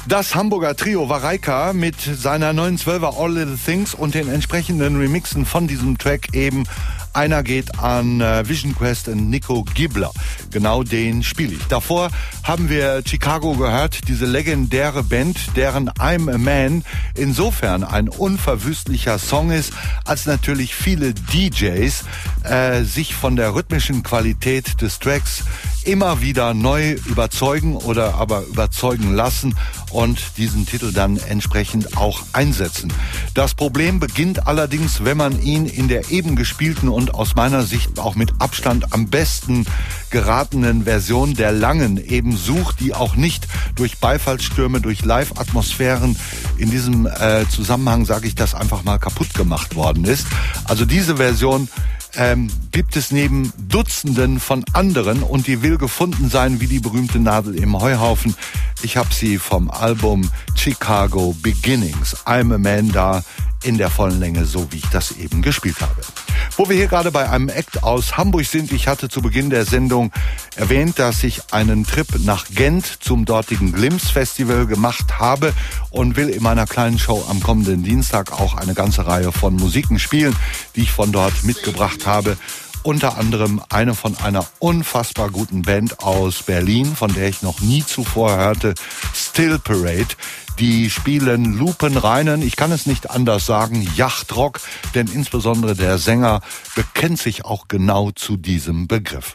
Das Hamburger Trio Vareika mit seiner neuen Zwölfer All Little Things und den entsprechenden Remixen von diesem Track eben. Einer geht an äh, Vision Quest und Nico Gibler. Genau den spiele ich. Davor haben wir Chicago gehört, diese legendäre Band, deren I'm a Man insofern ein unverwüstlicher Song ist, als natürlich viele D Js äh, sich von der rhythmischen Qualität des Tracks immer wieder neu überzeugen oder aber überzeugen lassen und diesen Titel dann entsprechend auch einsetzen. Das Problem beginnt allerdings, wenn man ihn in der eben gespielten und aus meiner Sicht auch mit Abstand am besten geratenen Version der langen eben sucht, die auch nicht durch Beifallsstürme, durch Live-Atmosphären in diesem äh, Zusammenhang, sage ich das einfach mal, kaputt gemacht worden ist. Also diese Version Ähm, gibt es neben Dutzenden von anderen und die will gefunden sein wie die berühmte Nadel im Heuhaufen. Ich habe sie vom Album Chicago Beginnings, I'm a Man, da in der vollen Länge, so wie ich das eben gespielt habe. Wo wir hier gerade bei einem Act aus Hamburg sind, ich hatte zu Beginn der Sendung erwähnt, dass ich einen Trip nach Gent zum dortigen Glims Festival gemacht habe und will in meiner kleinen Show am kommenden Dienstag auch eine ganze Reihe von Musiken spielen, die ich von dort mitgebracht habe. Unter anderem eine von einer unfassbar guten Band aus Berlin, von der ich noch nie zuvor hörte, Still Parade. Die spielen lupenreinen, ich kann es nicht anders sagen, Yachtrock, denn insbesondere der Sänger bekennt sich auch genau zu diesem Begriff.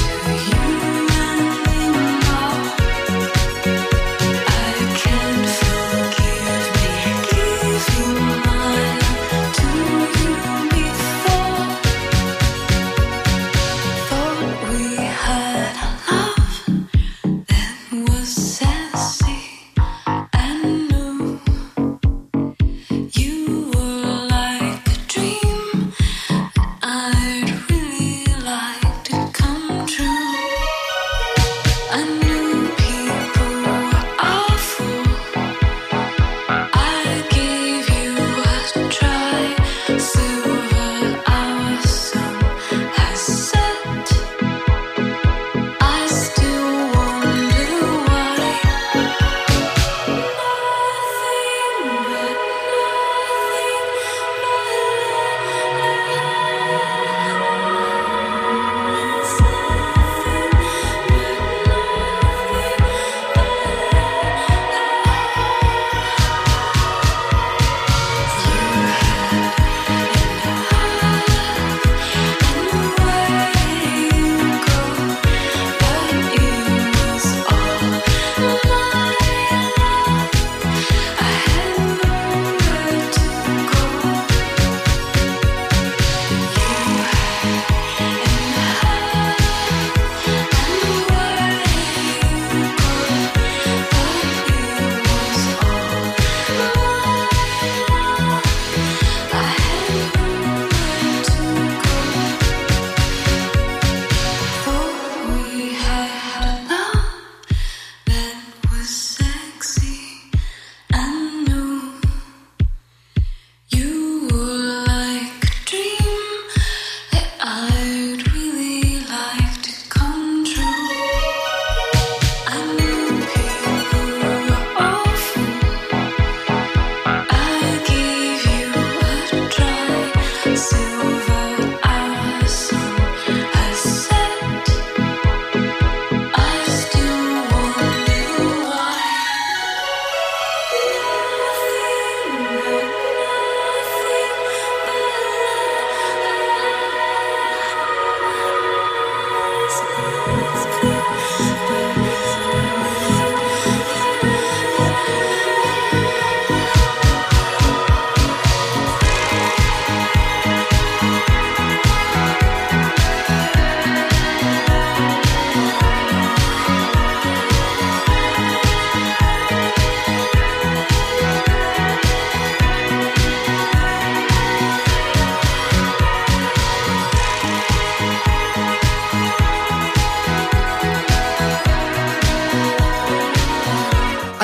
Can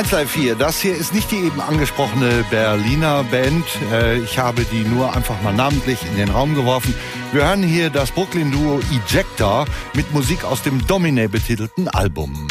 eins Live vier, das hier ist nicht die eben angesprochene Berliner Band. Äh, ich habe die nur einfach mal namentlich in den Raum geworfen. Wir hören hier das Brooklyn-Duo Ejecta mit Musik aus dem Domine betitelten Album.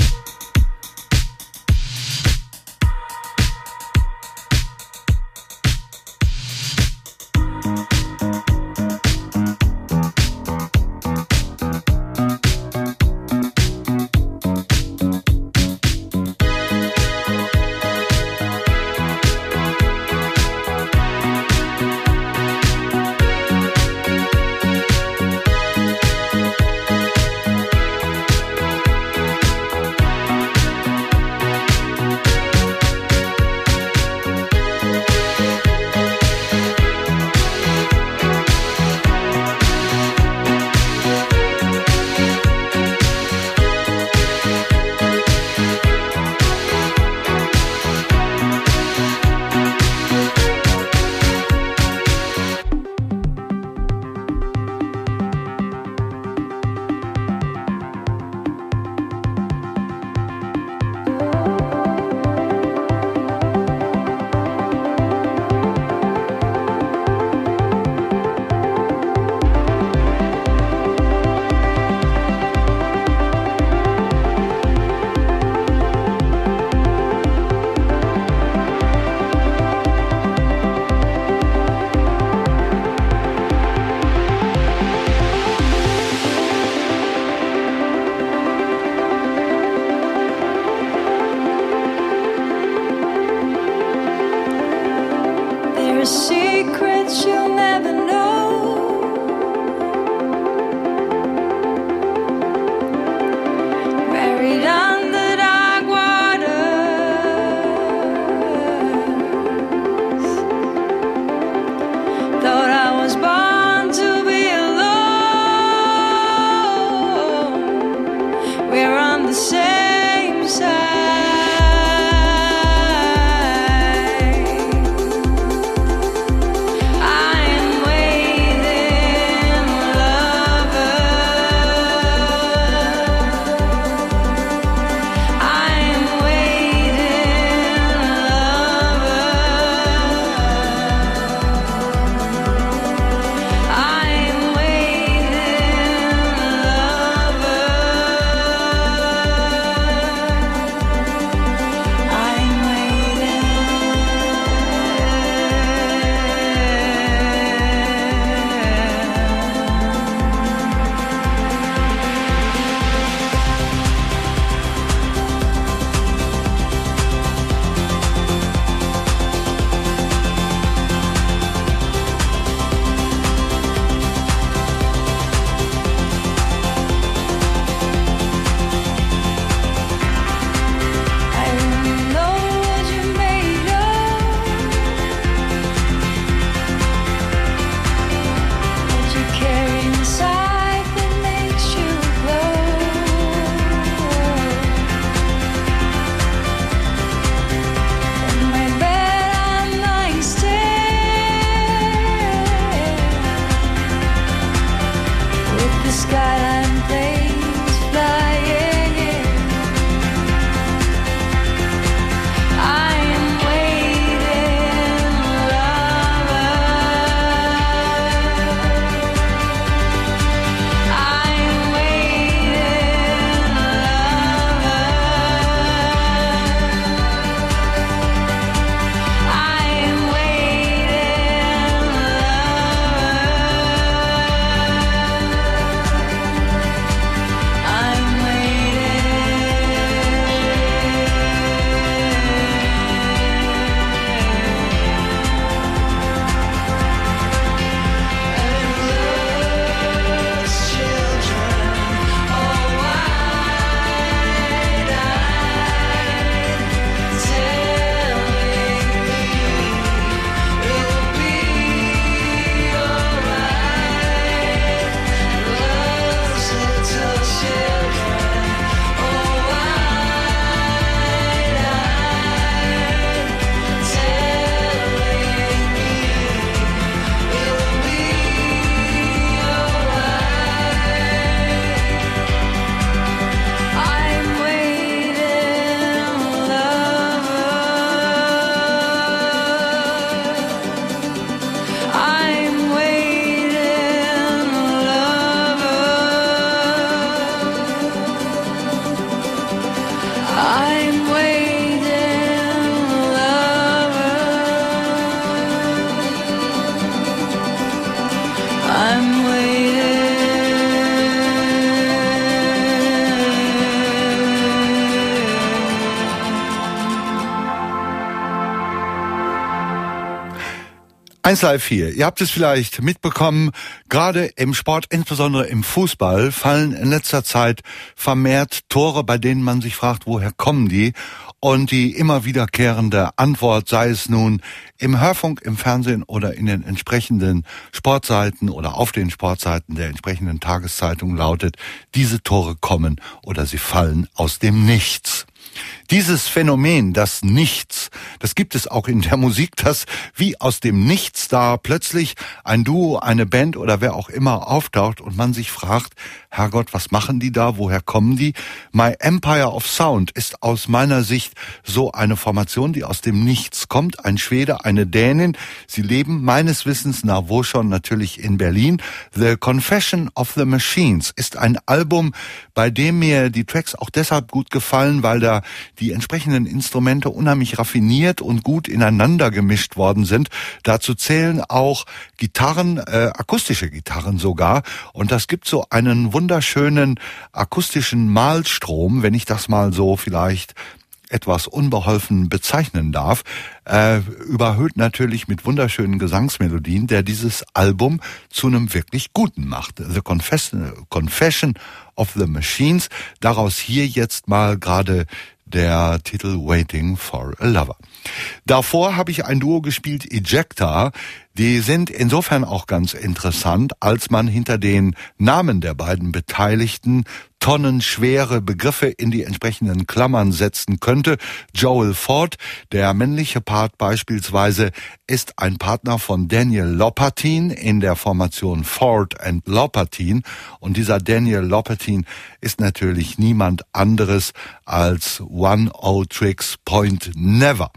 eins Live vier. Ihr habt es vielleicht mitbekommen, gerade im Sport, insbesondere im Fußball, fallen in letzter Zeit vermehrt Tore, bei denen man sich fragt, woher kommen die? Und die immer wiederkehrende Antwort, sei es nun im Hörfunk, im Fernsehen oder in den entsprechenden Sportseiten oder auf den Sportseiten der entsprechenden Tageszeitungen lautet, diese Tore kommen oder sie fallen aus dem Nichts. Dieses Phänomen, das Nichts, das gibt es auch in der Musik, dass wie aus dem Nichts da plötzlich ein Duo, eine Band oder wer auch immer auftaucht und man sich fragt, Herrgott, was machen die da, woher kommen die? My Empire of Sound ist aus meiner Sicht so eine Formation, die aus dem Nichts kommt, ein Schwede, eine Dänin, sie leben meines Wissens, na wo schon, natürlich in Berlin. The Confession of the Machines ist ein Album, bei dem mir die Tracks auch deshalb gut gefallen, weil da die entsprechenden Instrumente unheimlich raffiniert und gut ineinander gemischt worden sind. Dazu zählen auch Gitarren, äh, akustische Gitarren sogar. Und das gibt so einen wunderschönen akustischen Malstrom, wenn ich das mal so vielleicht etwas unbeholfen bezeichnen darf, äh, überhöht natürlich mit wunderschönen Gesangsmelodien, der dieses Album zu einem wirklich guten macht. The Confession, Confession of the Machines, daraus hier jetzt mal gerade der Titel Waiting for a Lover. Davor habe ich ein Duo gespielt, Ejecta. Die sind insofern auch ganz interessant, als man hinter den Namen der beiden Beteiligten tonnenschwere Begriffe in die entsprechenden Klammern setzen könnte. Joel Ford, der männliche Part beispielsweise, ist ein Partner von Daniel Lopatin in der Formation Ford and Lopatin. Und dieser Daniel Lopatin ist natürlich niemand anderes als One O Tricks Point Never.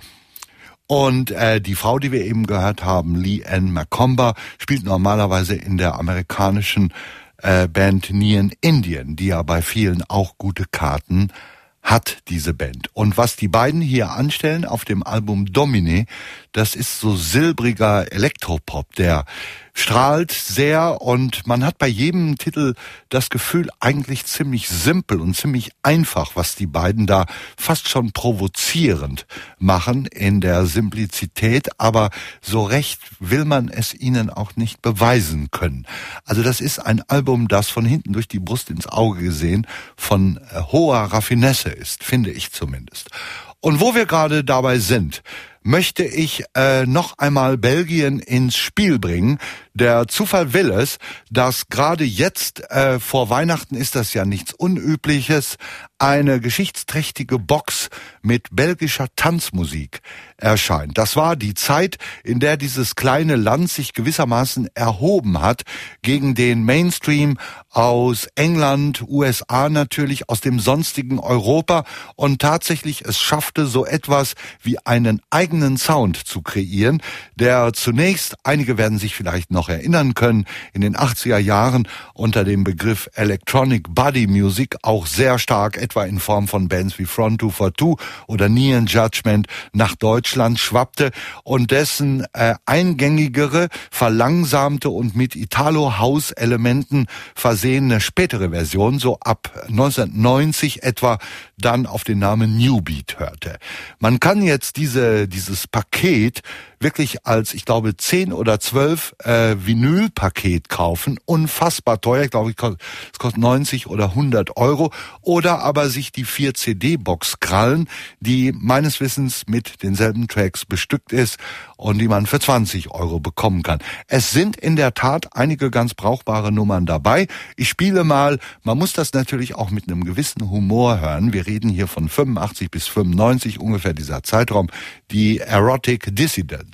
Und äh, die Frau, die wir eben gehört haben, Lee Ann Macomber, spielt normalerweise in der amerikanischen äh, Band Neon Indian, die ja bei vielen auch gute Karten hat, diese Band. Und was die beiden hier anstellen auf dem Album Domine, das ist so silbriger Elektropop, der strahlt sehr und man hat bei jedem Titel das Gefühl, eigentlich ziemlich simpel und ziemlich einfach, was die beiden da fast schon provozierend machen in der Simplizität, aber so recht will man es ihnen auch nicht beweisen können. Also das ist ein Album, das von hinten durch die Brust ins Auge gesehen von äh, hoher Raffinesse ist, finde ich zumindest. Und wo wir gerade dabei sind, möchte ich äh, noch einmal Belgien ins Spiel bringen. Der Zufall will es, dass gerade jetzt, äh, vor Weihnachten ist das ja nichts Unübliches, eine geschichtsträchtige Box mit belgischer Tanzmusik erscheint. Das war die Zeit, in der dieses kleine Land sich gewissermaßen erhoben hat gegen den Mainstream aus England, U S A natürlich, aus dem sonstigen Europa und tatsächlich es schaffte, so etwas wie einen eigenen Sound zu kreieren, der zunächst, einige werden sich vielleicht noch erinnern können, in den achtziger Jahren unter dem Begriff Electronic Body Music auch sehr stark, etwa in Form von Bands wie Front two forty-two oder Neon Judgment, nach Deutschland schwappte und dessen äh, eingängigere, verlangsamte und mit Italo-House-Elementen versehene spätere Version, so ab neunzehnhundertneunzig etwa, dann auf den Namen New Beat hörte. Man kann jetzt diese dieses Paket wirklich als, ich glaube, zehn oder zwölf äh, Vinylpaket kaufen. Unfassbar teuer, ich glaube, es kostet neunzig oder hundert Euro. Oder aber sich die vier C D-Box krallen, die meines Wissens mit denselben Tracks bestückt ist und die man für zwanzig Euro bekommen kann. Es sind in der Tat einige ganz brauchbare Nummern dabei. Ich spiele mal, man muss das natürlich auch mit einem gewissen Humor hören. Wir reden hier von fünfundachtzig bis fünfundneunzig, ungefähr dieser Zeitraum, die Erotic Dissidents.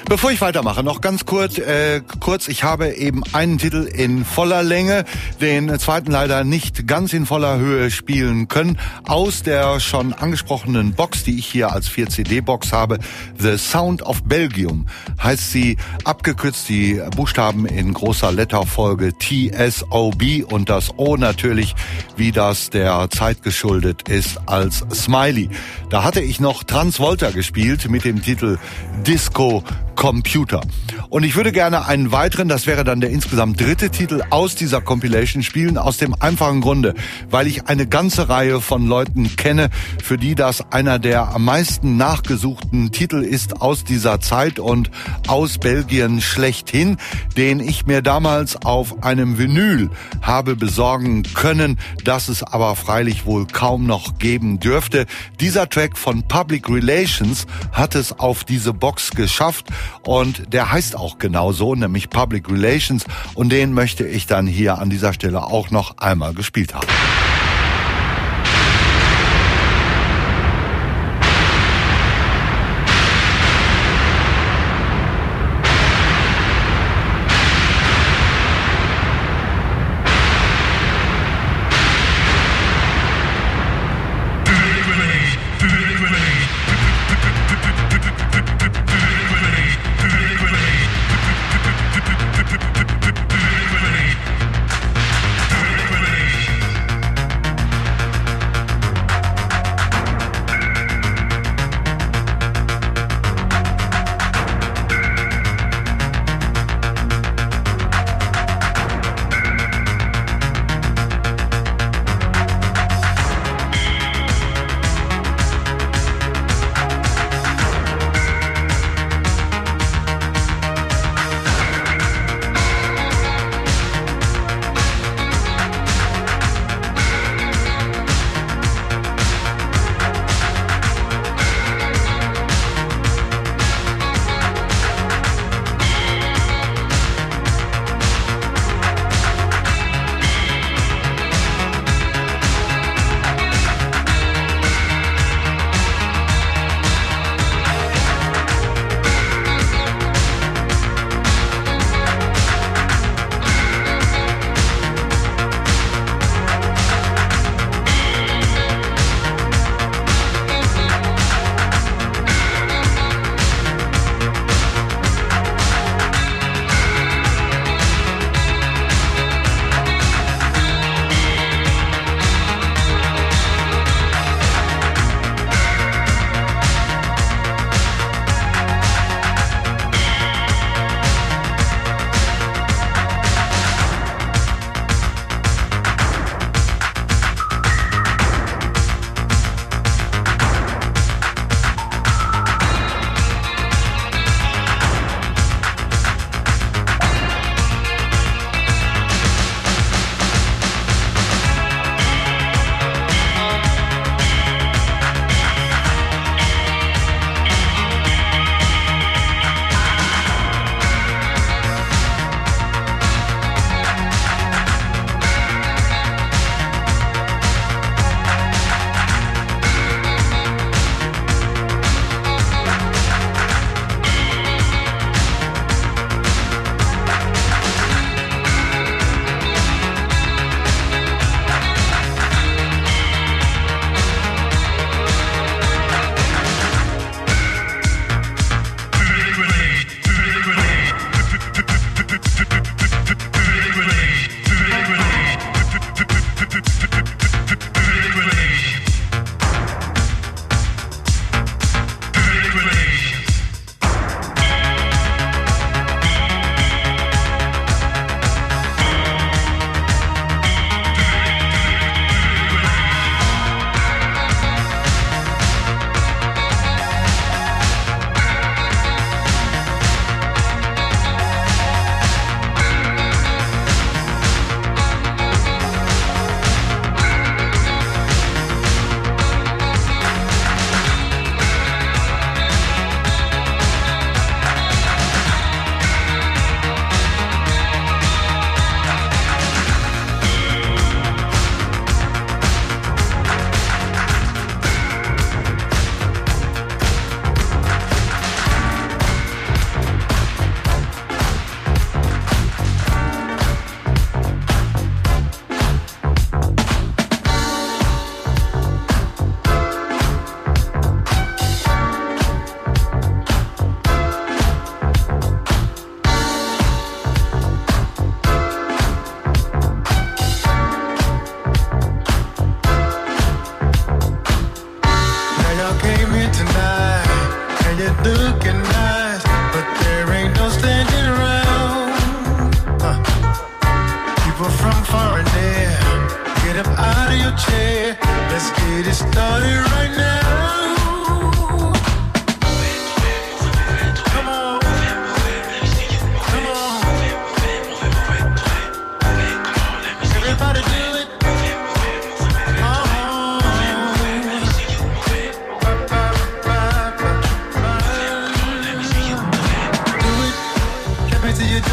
Bevor ich weitermache, noch ganz kurz, äh, kurz, ich habe eben einen Titel in voller Länge, den zweiten leider nicht ganz in voller Höhe spielen können, aus der schon angesprochenen Box, die ich hier als vier C D-Box habe. The Sound of Belgium heißt sie, abgekürzt die Buchstaben in großer Letterfolge T S O B und das O natürlich, wie das der Zeit geschuldet ist, als Smiley. Da hatte ich noch Transvolta gespielt mit dem Titel Disco Computer. Und ich würde gerne einen weiteren, das wäre dann der insgesamt dritte Titel aus dieser Compilation spielen, aus dem einfachen Grunde, weil ich eine ganze Reihe von Leuten kenne, für die das einer der am meisten nachgesuchten Titel ist aus dieser Zeit und aus Belgien schlechthin, den ich mir damals auf einem Vinyl habe besorgen können, das es aber freilich wohl kaum noch geben dürfte. Dieser Track von Public Relations hat es auf diese Box geschafft. Und der heißt auch genau so, nämlich Public Relations. Und den möchte ich dann hier an dieser Stelle auch noch einmal gespielt haben.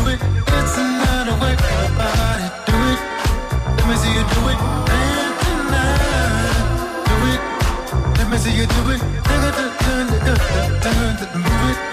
do it. It's another way. Everybody do it. Let me see you do it. Dance tonight. Do it. Let me see you do it. Turn, turn, turn, turn, turn, move it.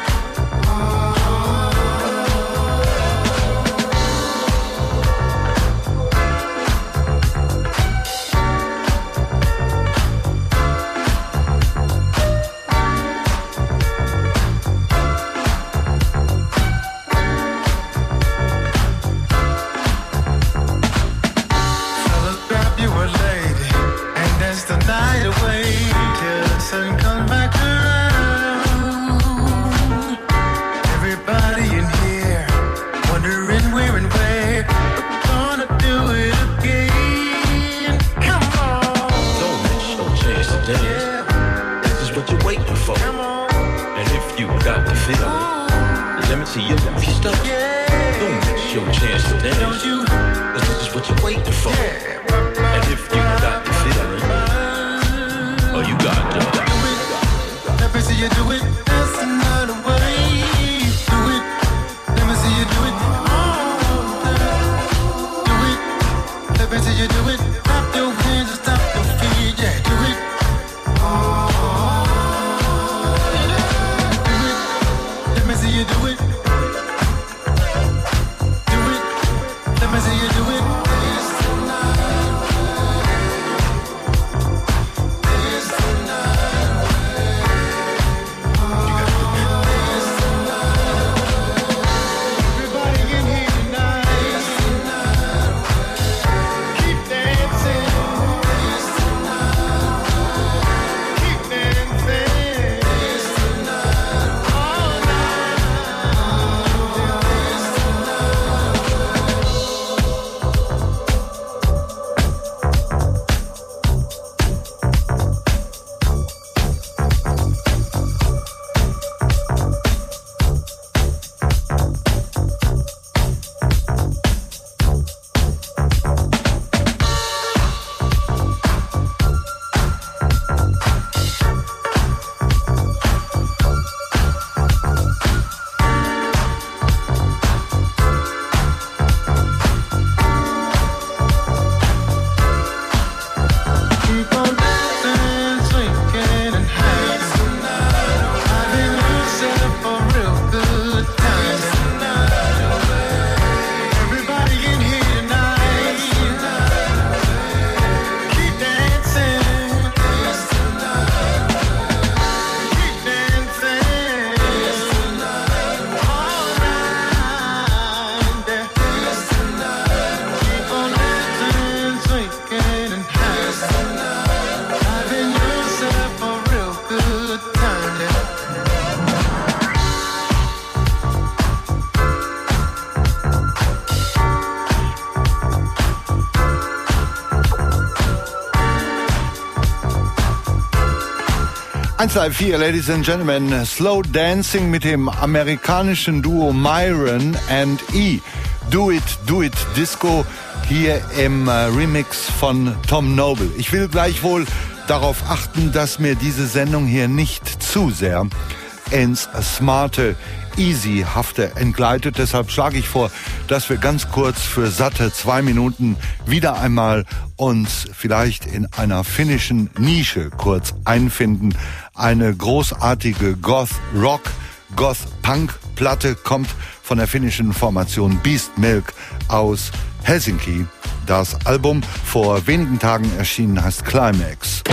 eins zwei vier, Ladies and Gentlemen, Slow Dancing mit dem amerikanischen Duo Myron and E. Do It, Do It Disco hier im äh, Remix von Tom Noble. Ich will gleichwohl darauf achten, dass mir diese Sendung hier nicht zu sehr ins smarte, easyhafte entgleitet. Deshalb schlage ich vor, dass wir ganz kurz für satte zwei Minuten wieder einmal uns vielleicht in einer finnischen Nische kurz einfinden. Eine großartige Goth-Rock, Goth-Punk-Platte kommt von der finnischen Formation Beast Milk aus Helsinki. Das Album, vor wenigen Tagen erschienen, heißt Climax.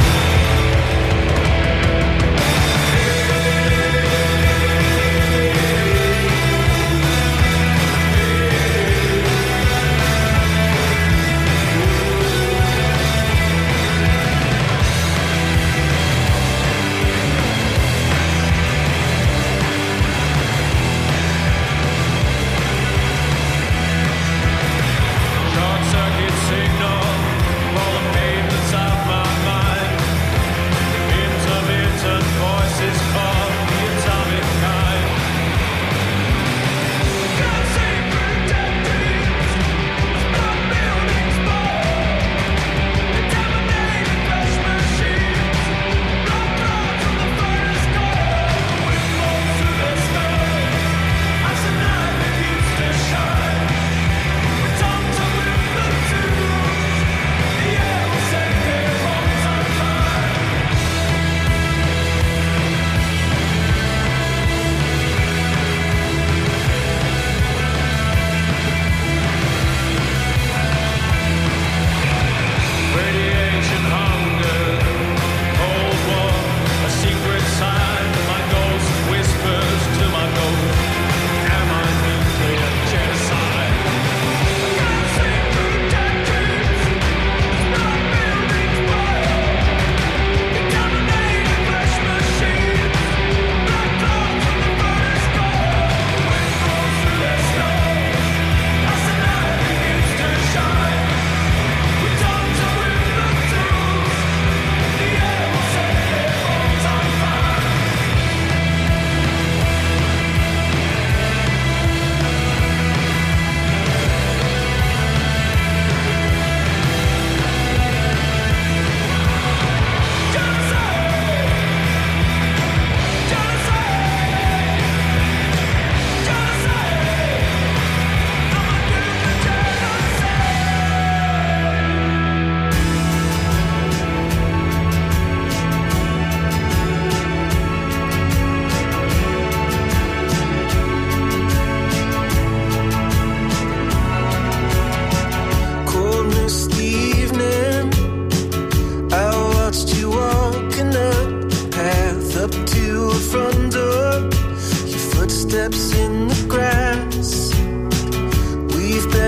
Short circuit signal, all the pavements of my mind.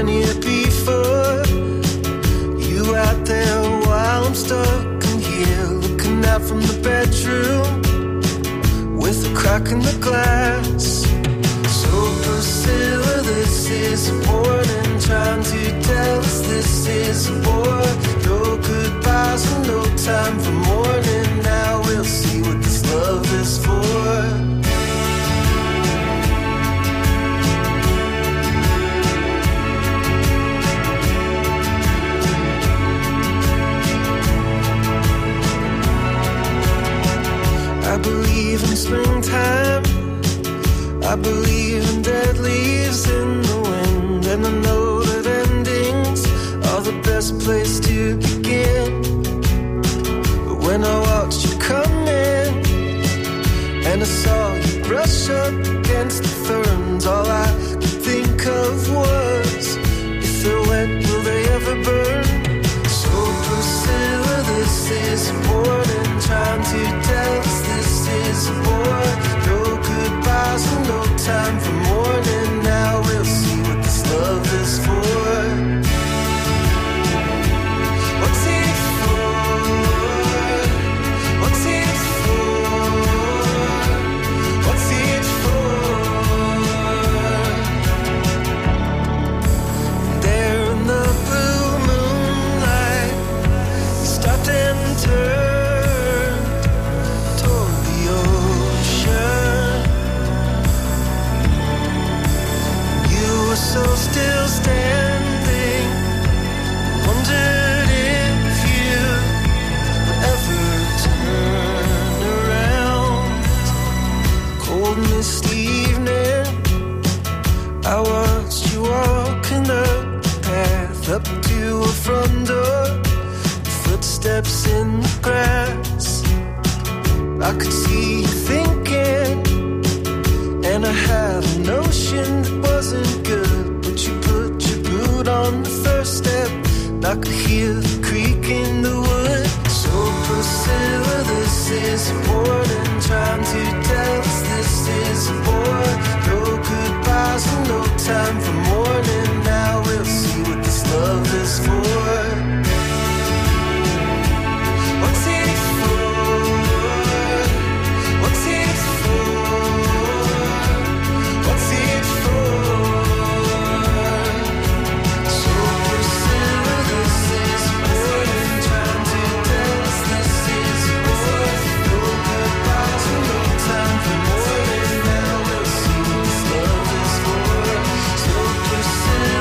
been here before. You out there while I'm stuck in here, looking out from the bedroom with a crack in the glass. So Priscilla, this is a warning, trying to tell us this is a war. No goodbyes and no time for mourning. Now we'll see what this love is for. I believe in springtime, I believe in dead leaves in the wind, and I know that endings are the best place to begin. But when I watched you come in, and I saw you brush up against the ferns, all I could think of was, if they're wet, will they ever burn? So Priscilla, this is a warning, trying to tell us this is a war. No goodbyes and no time for mourning. Now we'll see what this love is for. What's it for? What's it for? What's it for? And there in the blue moonlight, you stopped and turned toward the ocean. You were so still standing, wondered if you would ever turn around. Cold misty evening, I watched you walking up the path up to a front door, footsteps in the grass. I could see you thinking, and I had a notion that wasn't good, but you put your boot on the first step, and I could hear the creak in the wood. So Priscilla, this is a warning, trying to tell us this is a war. No goodbyes and no time for mourning. Now we'll see what this love is for. What's it for? What's it for? What's it for? So Priscilla, this is a warning, trying to tell us this is a war. No goodbyes and no time for mourning. Now we'll see what this love is for. So Priscilla.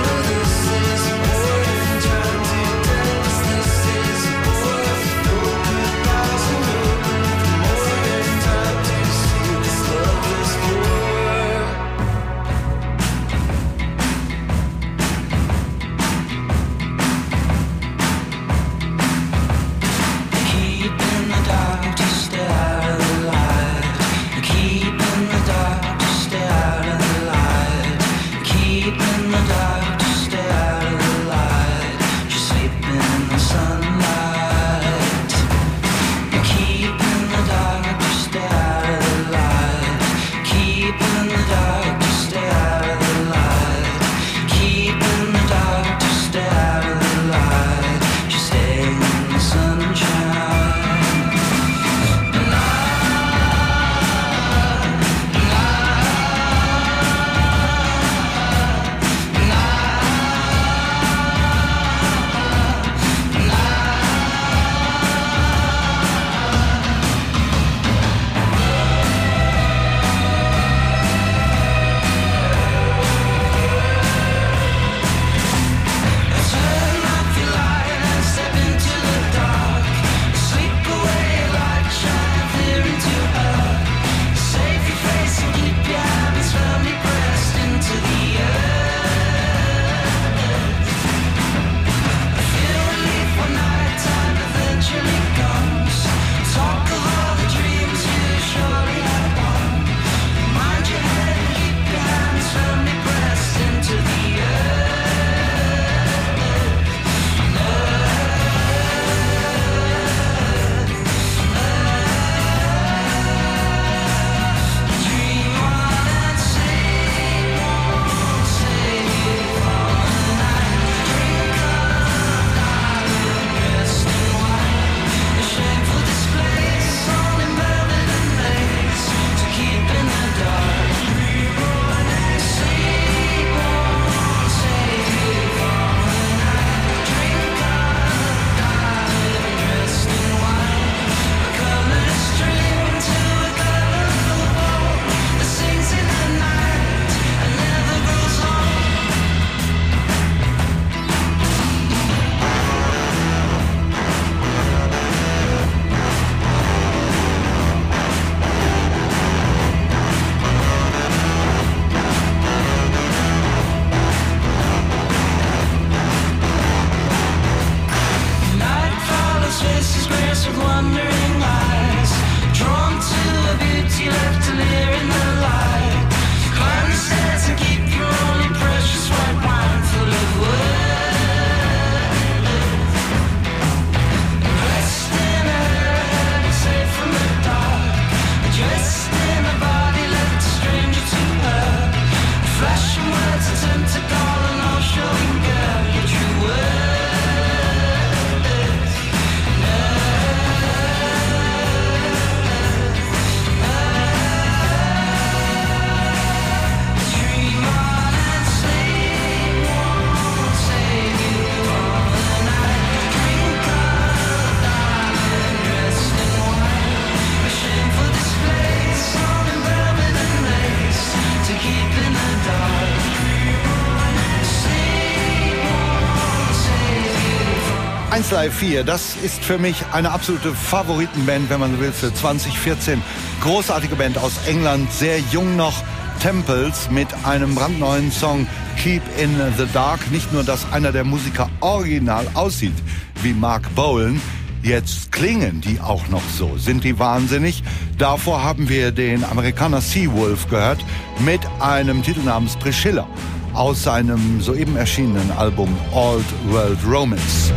eins Live vier, das ist für mich eine absolute Favoritenband, wenn man so will, für zwanzig vierzehn. Großartige Band aus England, sehr jung noch. Temples mit einem brandneuen Song Keep in the Dark. Nicht nur, dass einer der Musiker original aussieht wie Mark Bolan, jetzt klingen die auch noch so. Sind die wahnsinnig? Davor haben wir den Amerikaner Seawolf gehört mit einem Titel namens Priscilla aus seinem soeben erschienenen Album Old World Romance.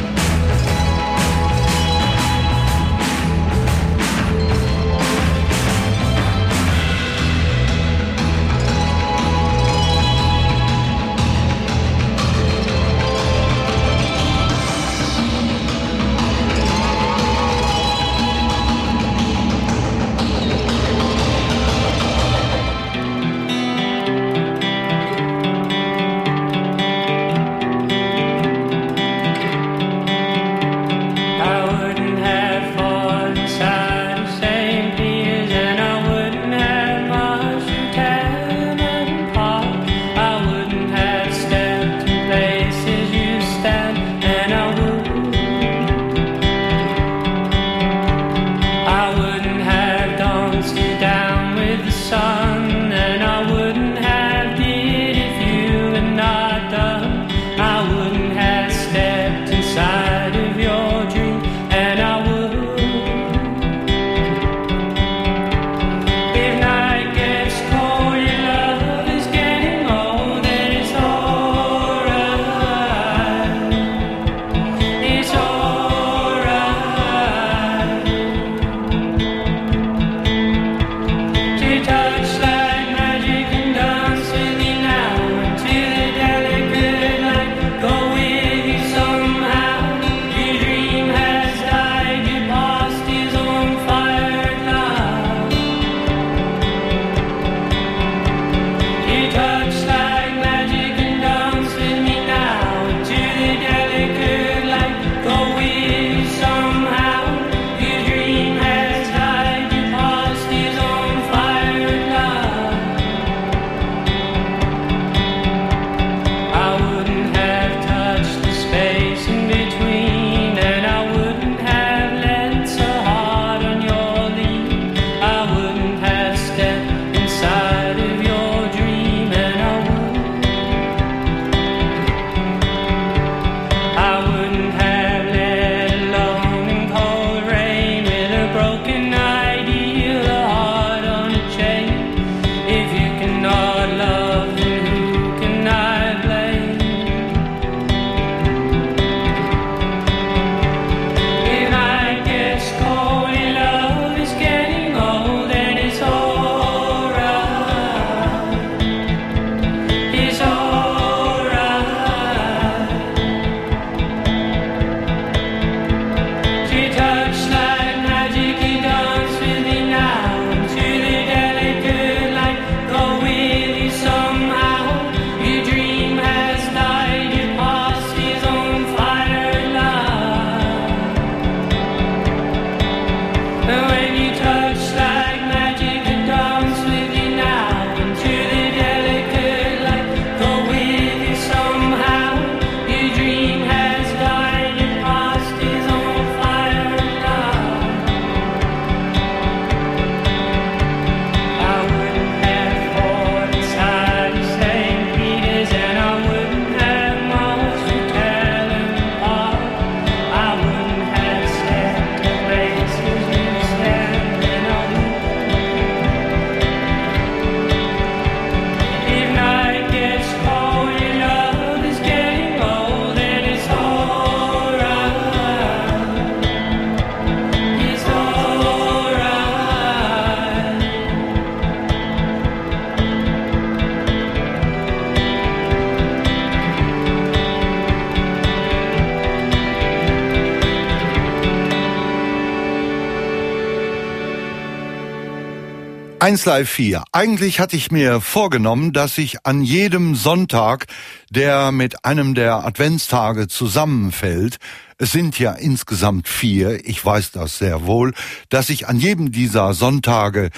eins Live vier. Eigentlich hatte ich mir vorgenommen, dass ich an jedem Sonntag, der mit einem der Adventstage zusammenfällt, es sind ja insgesamt vier, ich weiß das sehr wohl, dass ich an jedem dieser Sonntage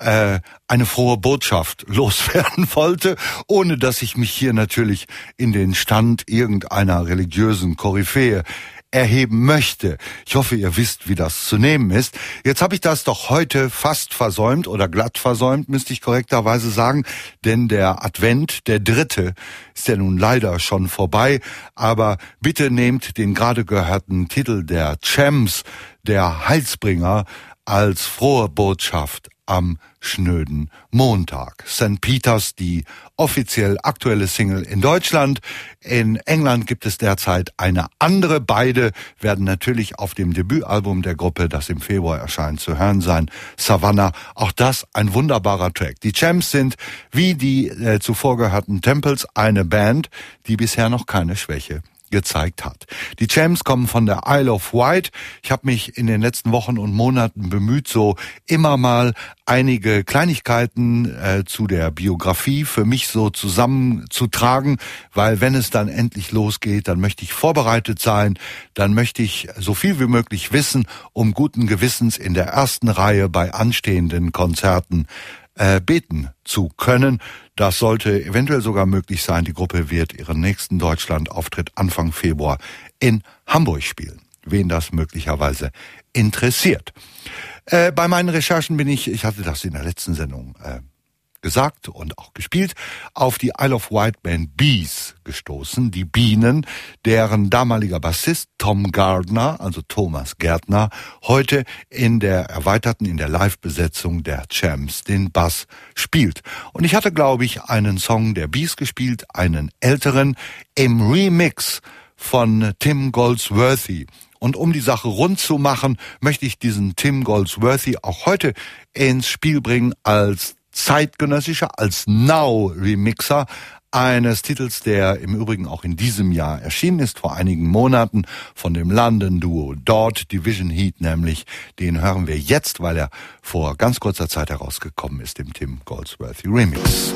äh, eine frohe Botschaft loswerden wollte, ohne dass ich mich hier natürlich in den Stand irgendeiner religiösen Koryphäe erheben möchte. Ich hoffe, ihr wisst, wie das zu nehmen ist. Jetzt habe ich das doch heute fast versäumt oder glatt versäumt, müsste ich korrekterweise sagen, denn der Advent, der dritte, ist ja nun leider schon vorbei. Aber bitte nehmt den gerade gehörten Titel der Champs, der Heilsbringer, als frohe Botschaft am schnöden Montag. Sankt Peters, die offiziell aktuelle Single in Deutschland. In England gibt es derzeit eine andere. Beide werden natürlich auf dem Debütalbum der Gruppe, das im Februar erscheint, zu hören sein. Savannah, auch das ein wunderbarer Track. Die Champs sind, wie die äh, zuvor gehörten Temples, eine Band, die bisher noch keine Schwäche gezeigt hat. Die Champs kommen von der Isle of Wight. Ich habe mich in den letzten Wochen und Monaten bemüht, so immer mal einige Kleinigkeiten äh, zu der Biografie für mich so zusammenzutragen, weil wenn es dann endlich losgeht, dann möchte ich vorbereitet sein, dann möchte ich so viel wie möglich wissen, um guten Gewissens in der ersten Reihe bei anstehenden Konzerten äh, beten zu können. Das sollte eventuell sogar möglich sein. Die Gruppe wird ihren nächsten Deutschland-Auftritt Anfang Februar in Hamburg spielen. Wen das möglicherweise interessiert. Äh, bei meinen Recherchen bin ich, ich hatte das in der letzten Sendung äh, gesagt und auch gespielt, auf die Isle of Wight Band Bees gestoßen, die Bienen, deren damaliger Bassist Tom Gardner, also Thomas Gärtner, heute in der erweiterten, in der Live-Besetzung der Champs den Bass spielt. Und ich hatte, glaube ich, einen Song der Bees gespielt, einen älteren, im Remix von Tim Goldsworthy. Und um die Sache rund zu machen, möchte ich diesen Tim Goldsworthy auch heute ins Spiel bringen als zeitgenössischer, als Now-Remixer eines Titels, der im Übrigen auch in diesem Jahr erschienen ist, vor einigen Monaten, von dem London-Duo Dort, Division Heat nämlich. Den hören wir jetzt, weil er vor ganz kurzer Zeit herausgekommen ist, im Tim Goldsworthy Remix.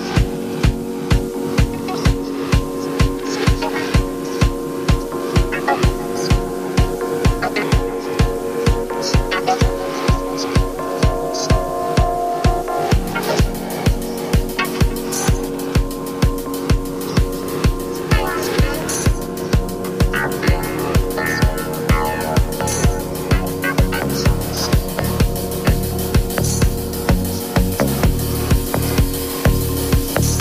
We'll be right back.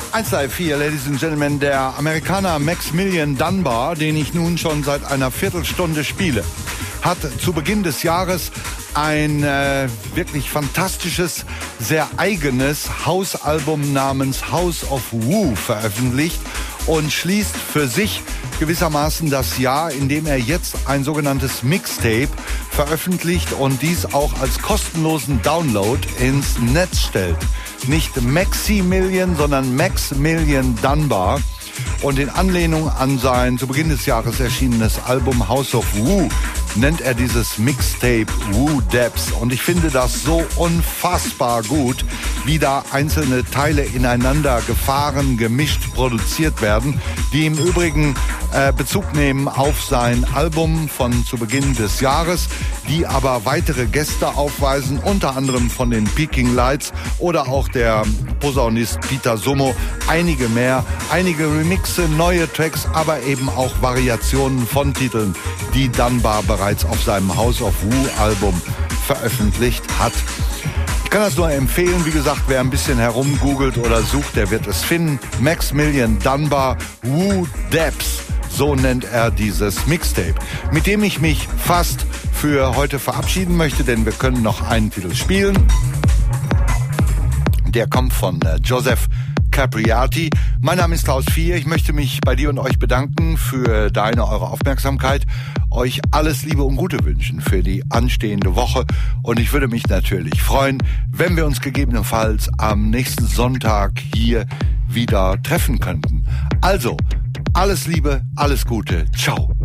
eins Live vier, Ladies and Gentlemen, der Amerikaner Maximilian Dunbar, den ich nun schon seit einer Viertelstunde spiele, hat zu Beginn des Jahres ein äh, wirklich fantastisches, sehr eigenes Hausalbum namens House of Woo veröffentlicht und schließt für sich gewissermaßen das Jahr, indem er jetzt ein sogenanntes Mixtape veröffentlicht und dies auch als kostenlosen Download ins Netz stellt. Nicht Maximilian, sondern Maximilian Dunbar. Und in Anlehnung an sein zu Beginn des Jahres erschienenes Album House of Woo nennt er dieses Mixtape Woo Depths. Und ich finde das so unfassbar gut, wie da einzelne Teile ineinander gefahren, gemischt, produziert werden, die im Übrigen äh, Bezug nehmen auf sein Album von zu Beginn des Jahres, die aber weitere Gäste aufweisen, unter anderem von den Peking Lights oder auch der Posaunist Peter Summo, einige mehr, einige Remixe, neue Tracks, aber eben auch Variationen von Titeln, die Dunbar bereits auf seinem House of Woo Album veröffentlicht hat. Ich kann das nur empfehlen, wie gesagt, wer ein bisschen herumgoogelt oder sucht, der wird es finden. Maximilian Dunbar, Woo Depths, so nennt er dieses Mixtape, mit dem ich mich fast für heute verabschieden möchte, denn wir können noch einen Titel spielen. Der kommt von äh, Joseph Capriati. Mein Name ist Klaus Vier. Ich möchte mich bei dir und euch bedanken für deine, eure Aufmerksamkeit. Euch alles Liebe und Gute wünschen für die anstehende Woche. Und ich würde mich natürlich freuen, wenn wir uns gegebenenfalls am nächsten Sonntag hier wieder treffen könnten. Also, alles Liebe, alles Gute. Ciao.